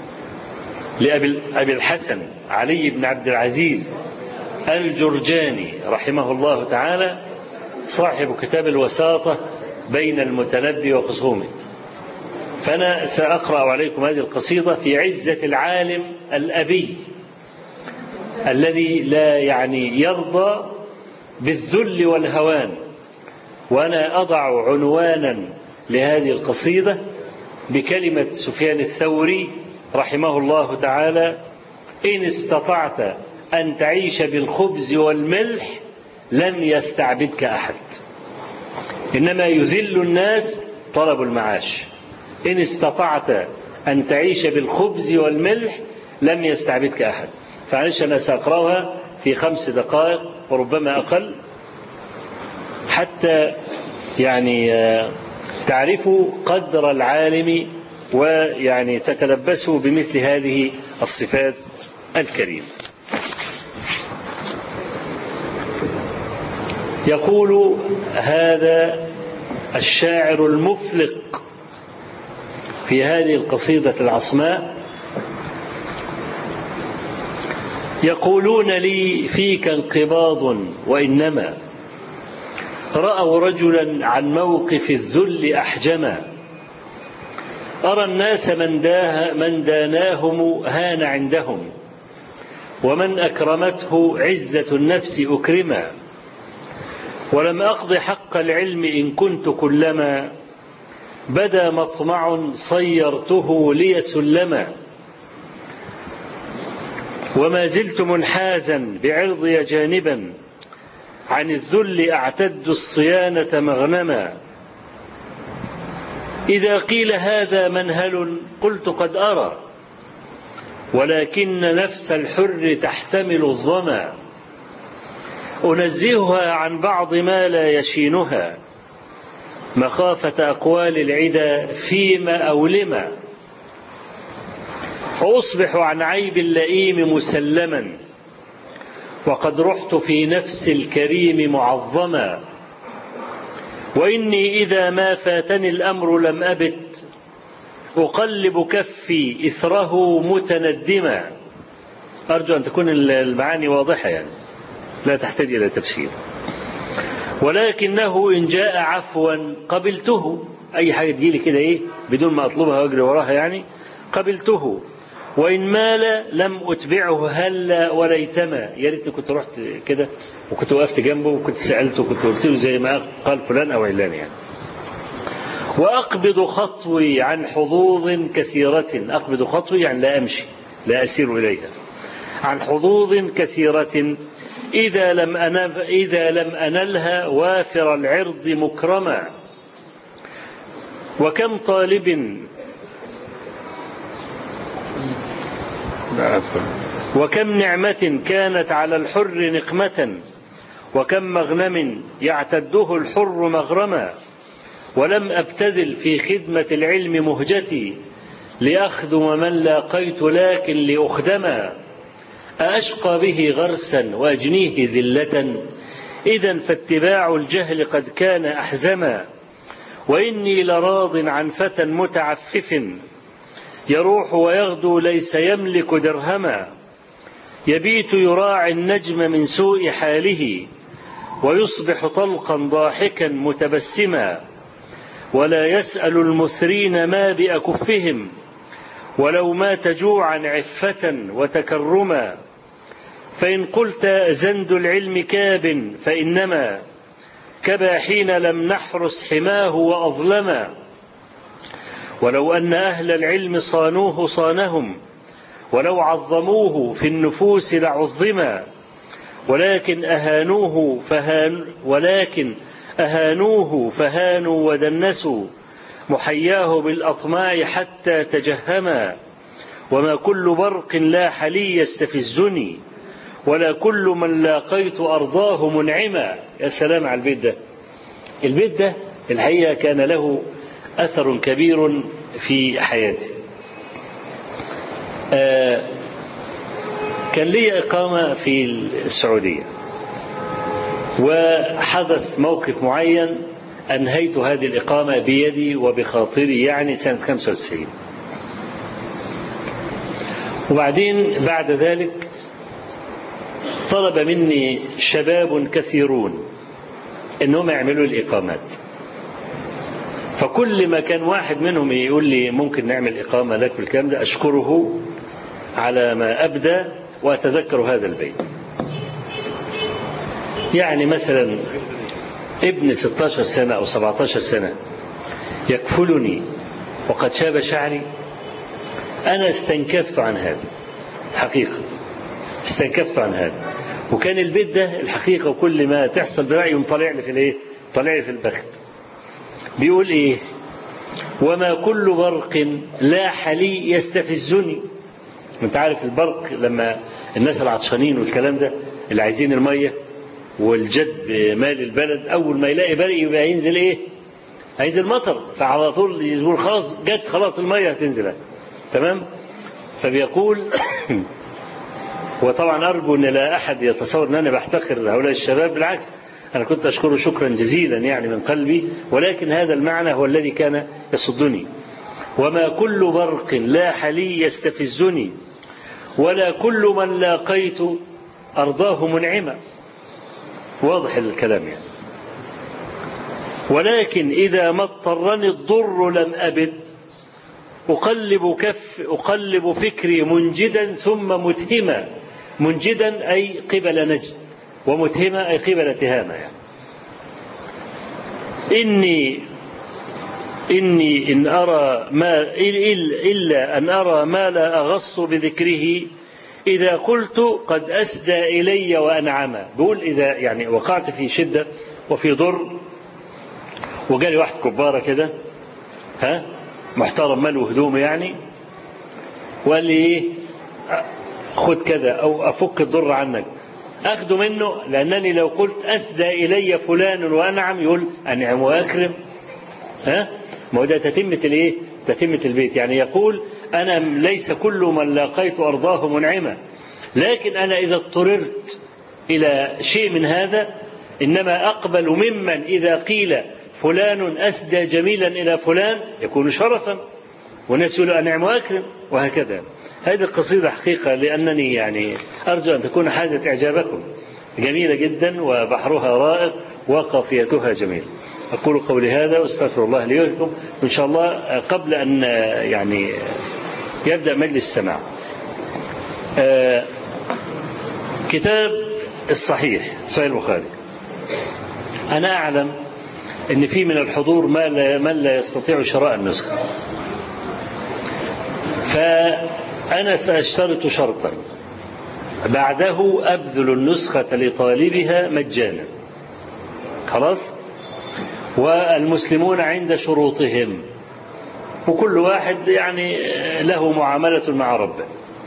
لأبي الحسن علي بن عبد العزيز الجرجاني رحمه الله تعالى، صاحب كتاب الوساطة بين المتنبي وخصومه. فأنا سأقرأ عليكم هذه القصيدة في عزة العالم الأبي الذي لا يرضى بالذل والهوان. وأنا أضع عنوانا لهذه القصيدة بكلمة سفيان الثوري رحمه الله تعالى: إن استطعت أن تعيش بالخبز والملح لن يستعبدك أحد، إنما يذل الناس طلب المعاش. إن استطعت أن تعيش بالخبز والملح لن يستعبدك أحد. فعلش أنا سأقرأها في 5 دقائق وربما أقل، حتى تعرفوا قدر العالم تتلبسوا بمثل هذه الصفات الكريمة. يقول هذا الشاعر المفلق في هذه القصيدة العصماء: يقولون لي فيك انقباض، وإنما رأوا رجلا عن موقف الذل أحجما. أرى الناس من داناهم هان عندهم، ومن أكرمته عزة النفس أكرما. ولم أقض حق العلم إن كنت كلما بدا مطمع صيرته لي سلما. وما زلت منحازا بعرضي جانبا، عن الذل أعتد الصيانة مغنما. إذا قيل هذا منهل قلت قد أرى، ولكن نفس الحر تحتمل الظما. أنزهها عن بعض ما لا يشينها، مخافة أقوال العدا فيما أولما. فأصبح عن عيب اللئيم مسلما، وقد رحت في نفس الكريم معظما. وإني إذا ما فاتني الأمر لم أبت أقلب كفي إثره متندما. أرجو أن تكون المعاني واضحة، لا تحتاج إلى تفسير. ولكنه إن جاء عفوا قبلته، أي حاجة تجيلي كده بدون ما أطلبها وأجري وراها قبلته. وإن مال لم أتبعه هلا وليتما. يا ريتني كنت رحت كده وكنت وقفت جنبه وكنت سألته وكنت قلت له زي ما قال فلان أو علان وأقبض خطوي عن حظوظ كثيرة. أقبض خطوي لا أمشي، لا أسير إليها. عن حظوظ كثيرة إذا لم أنلها وافر العرض مكرما. وكم طالب وكم نعمة كانت على الحر نقمة، وكم مغنم يعتده الحر مغرما. ولم أبتذل في خدمة العلم مهجتي، لأخدم من لاقيت لكن لأخدما. أأشقى به غرسا وأجنيه ذلة، إذا فاتباع الجهل قد كان أحزما. وإني لراض عن فتى متعفف، يروح ويغدو ليس يملك درهما. يبيت يراعي النجم من سوء حاله، ويصبح طلقا ضاحكا متبسما. ولا يسأل المثرين ما بأكفهم، ولو مات جوعا عفة وتكرما. فإن قلت زند العلم كاب، فإنما كبا حين لم نحرس حماه وأظلما. ولو أن أهل العلم صانوه صانهم، ولو عظموه في النفوس لعظما. ولكن أهانوه فهانوا ودنسوا، محياه بالأطماع حتى تجهما. وما كل برق لاح لي يستفزني، ولا كل من لاقيت أرضاه منعما. يا سلام على البيت ده. البيت ده الحقيقة كان له أثر كبير في حياتي. كان لي إقامة في السعودية، وحدث موقف معين أنهيت هذه الإقامة بيدي وبخاطري يعني سنة 95. وبعدين بعد ذلك طلب مني شباب كثيرون إنهم يعملوا الإقامات، فكل ما كان واحد منهم يقول لي ممكن نعمل إقامة لك بالكلام ده أشكره على ما أبدى وأتذكر هذا البيت. يعني مثلا ابن 16 سنة أو 17 سنة يكفلني وقد شاب شعري، أنا استنكفت عن هذا حقيقة، استنكفت عن هذا. وكان البيت ده الحقيقة وكل ما تحصل برأيهم طلع لي في الإيه؟ طلع لي في البخت. بيقول إيه؟ وما كل برق لاح لي يستفزني. أنت عارف البرق لما الناس العطشانين والكلام ده اللي عايزين المية والجد مال البلد، أول ما يلاقي برق يبقى ينزل إيه؟ هينزل مطر، فعلى طول يقول خلاص جت خلاص المية هتنزل. تمام؟ فبيقول وطبعا أرجو أن لا أحد يتصور أن أنا بحتقر هؤلاء الشباب، بالعكس أنا كنت أشكره شكرا جزيلا يعني من قلبي، ولكن هذا المعنى هو الذي كان يصدني. وما كل برق لاح لي يستفزني ولا كل من لاقيت أرضاه منعما. واضح الكلام يعني. ولكن إذا ما اضطرني الضر لم أبد أقلب فكري منجدا ثم متهما. منجدا أي قبل نجد، ومتهما أي قبل تهامة يعني. إني إن أرى ما إلا أن أرى ما لا أغص بذكره إذا قلت قد أسدى إلي وأنعما. بقول إذا يعني وقعت في شدة وفي ضر وجالي واحد كبارة كده محترم ماله هدومه يعني، وقال لي إيه خد كذا أو أفك الضر عنك، أخذ منه، لأنني لو قلت أسدى إلي فلان وأنعم يقول أنعم وأكرم. ما هو ده تتمة الإيه؟ تتمة البيت. يعني يقول أنا ليس كل من لاقيت أرضاه منعمة، لكن أنا إذا اضطررت إلى شيء من هذا إنما أقبل ممن إذا قيل فلان أسدى جميلا إلى فلان يكون شرفا، والناس يقولوا أنعم وأكرم وهكذا. هذه القصيدة حقيقة لأنني يعني أرجو أن تكون حازت إعجابكم، جميلة جدا وبحرها رائق وقافيتها جميل. أقول قولي هذا واستغفر الله لي ولكم، وإن شاء الله قبل أن يعني يبدأ مجلس السماع كتاب الصحيح صحيح البخاري. أنا أعلم أن في من الحضور من لا يستطيع شراء النسخة، فأنا سأشترط شرطا بعده أبذل النسخة لطالبها مجانا. خلاص؟ والمسلمون عند شروطهم، وكل واحد يعني له معاملة مع ربه.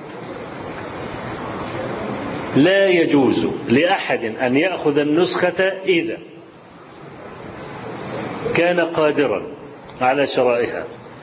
لا يجوز لأحد أن يأخذ النسخة إذا كان قادرا على شرائها.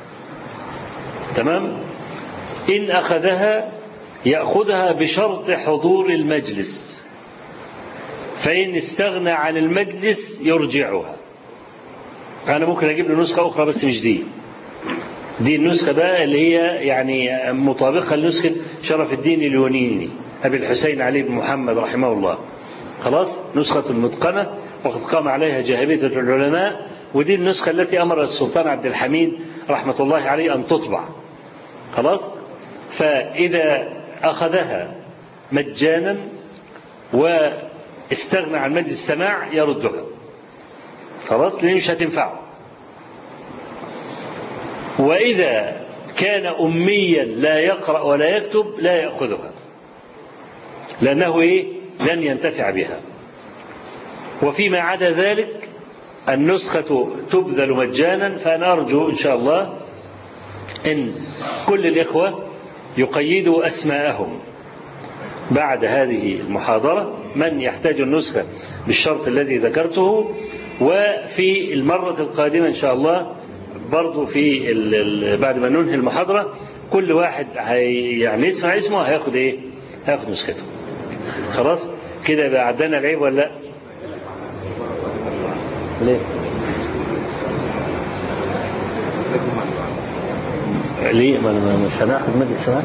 تمام؟ إن أخذها يأخذها بشرط حضور المجلس، فإن استغنى عن المجلس يرجعها. أنا ممكن أجيب له نسخة أخرى بس مش دي النسخة بقى اللي هي يعني مطابقة لنسخة شرف الدين اليونيني أبي الحسين علي بن محمد رحمه الله. خلاص، نسخة متقنة وقد قام عليها جاهبية العلماء، ودي النسخة التي أمر السلطان عبد الحميد رحمة الله عليه أن تطبع. خلاص، فإذا أخذها مجانا واستغنى عن مجلس السماع يردها. خلاص، لأنه مش هتنفعه. وإذا كان أميا لا يقرأ ولا يكتب لا يأخذها، لأنه لن ينتفع بها. وفيما عدا ذلك النسخة تبذل مجانا. فأنا أرجو إن شاء الله أن كل الإخوة يقيدوا أسماءهم بعد هذه المحاضرة، من يحتاج النسخة بالشرط الذي ذكرته. وفي المرة القادمة إن شاء الله برضو في بعد ما ننهي المحاضرة كل واحد يعني يسمع اسمه هياخد هياخد نسخته. خلاص كده يبقى عدنا العيب ولا لا؟ ليه؟ ليه مش هناخد مادة السماع؟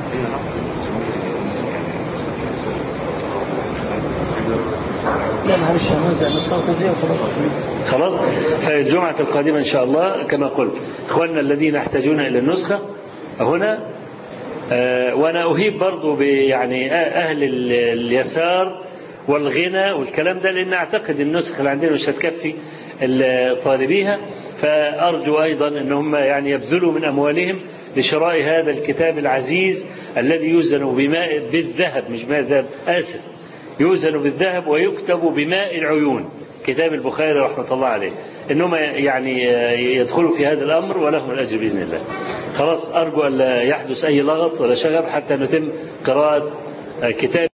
لا معلش هنوزع نسخة وتوزيع خلاص. فالجمعة القادمة إن شاء الله كما قلت إخواننا الذين يحتاجون إلى النسخة هنا، وأنا أهيب برضو يعني أهل اليسار والغنى والكلام ده، لأن أعتقد النسخة اللي عندنا مش هتكفي طالبيها، فأرجو أيضا أن هم يعني يبذلوا من أموالهم لشراء هذا الكتاب العزيز الذي يوزن بماء بالذهب، مش ماء الذهب آسف، يوزن بالذهب ويكتب بماء العيون، كتاب البخاري رحمة الله عليه، إنهم يعني يدخلوا في هذا الأمر ولهم الأجر بإذن الله. خلاص أرجو أن لا يحدث أي لغط ولا شغب حتى نتم قراءة كتاب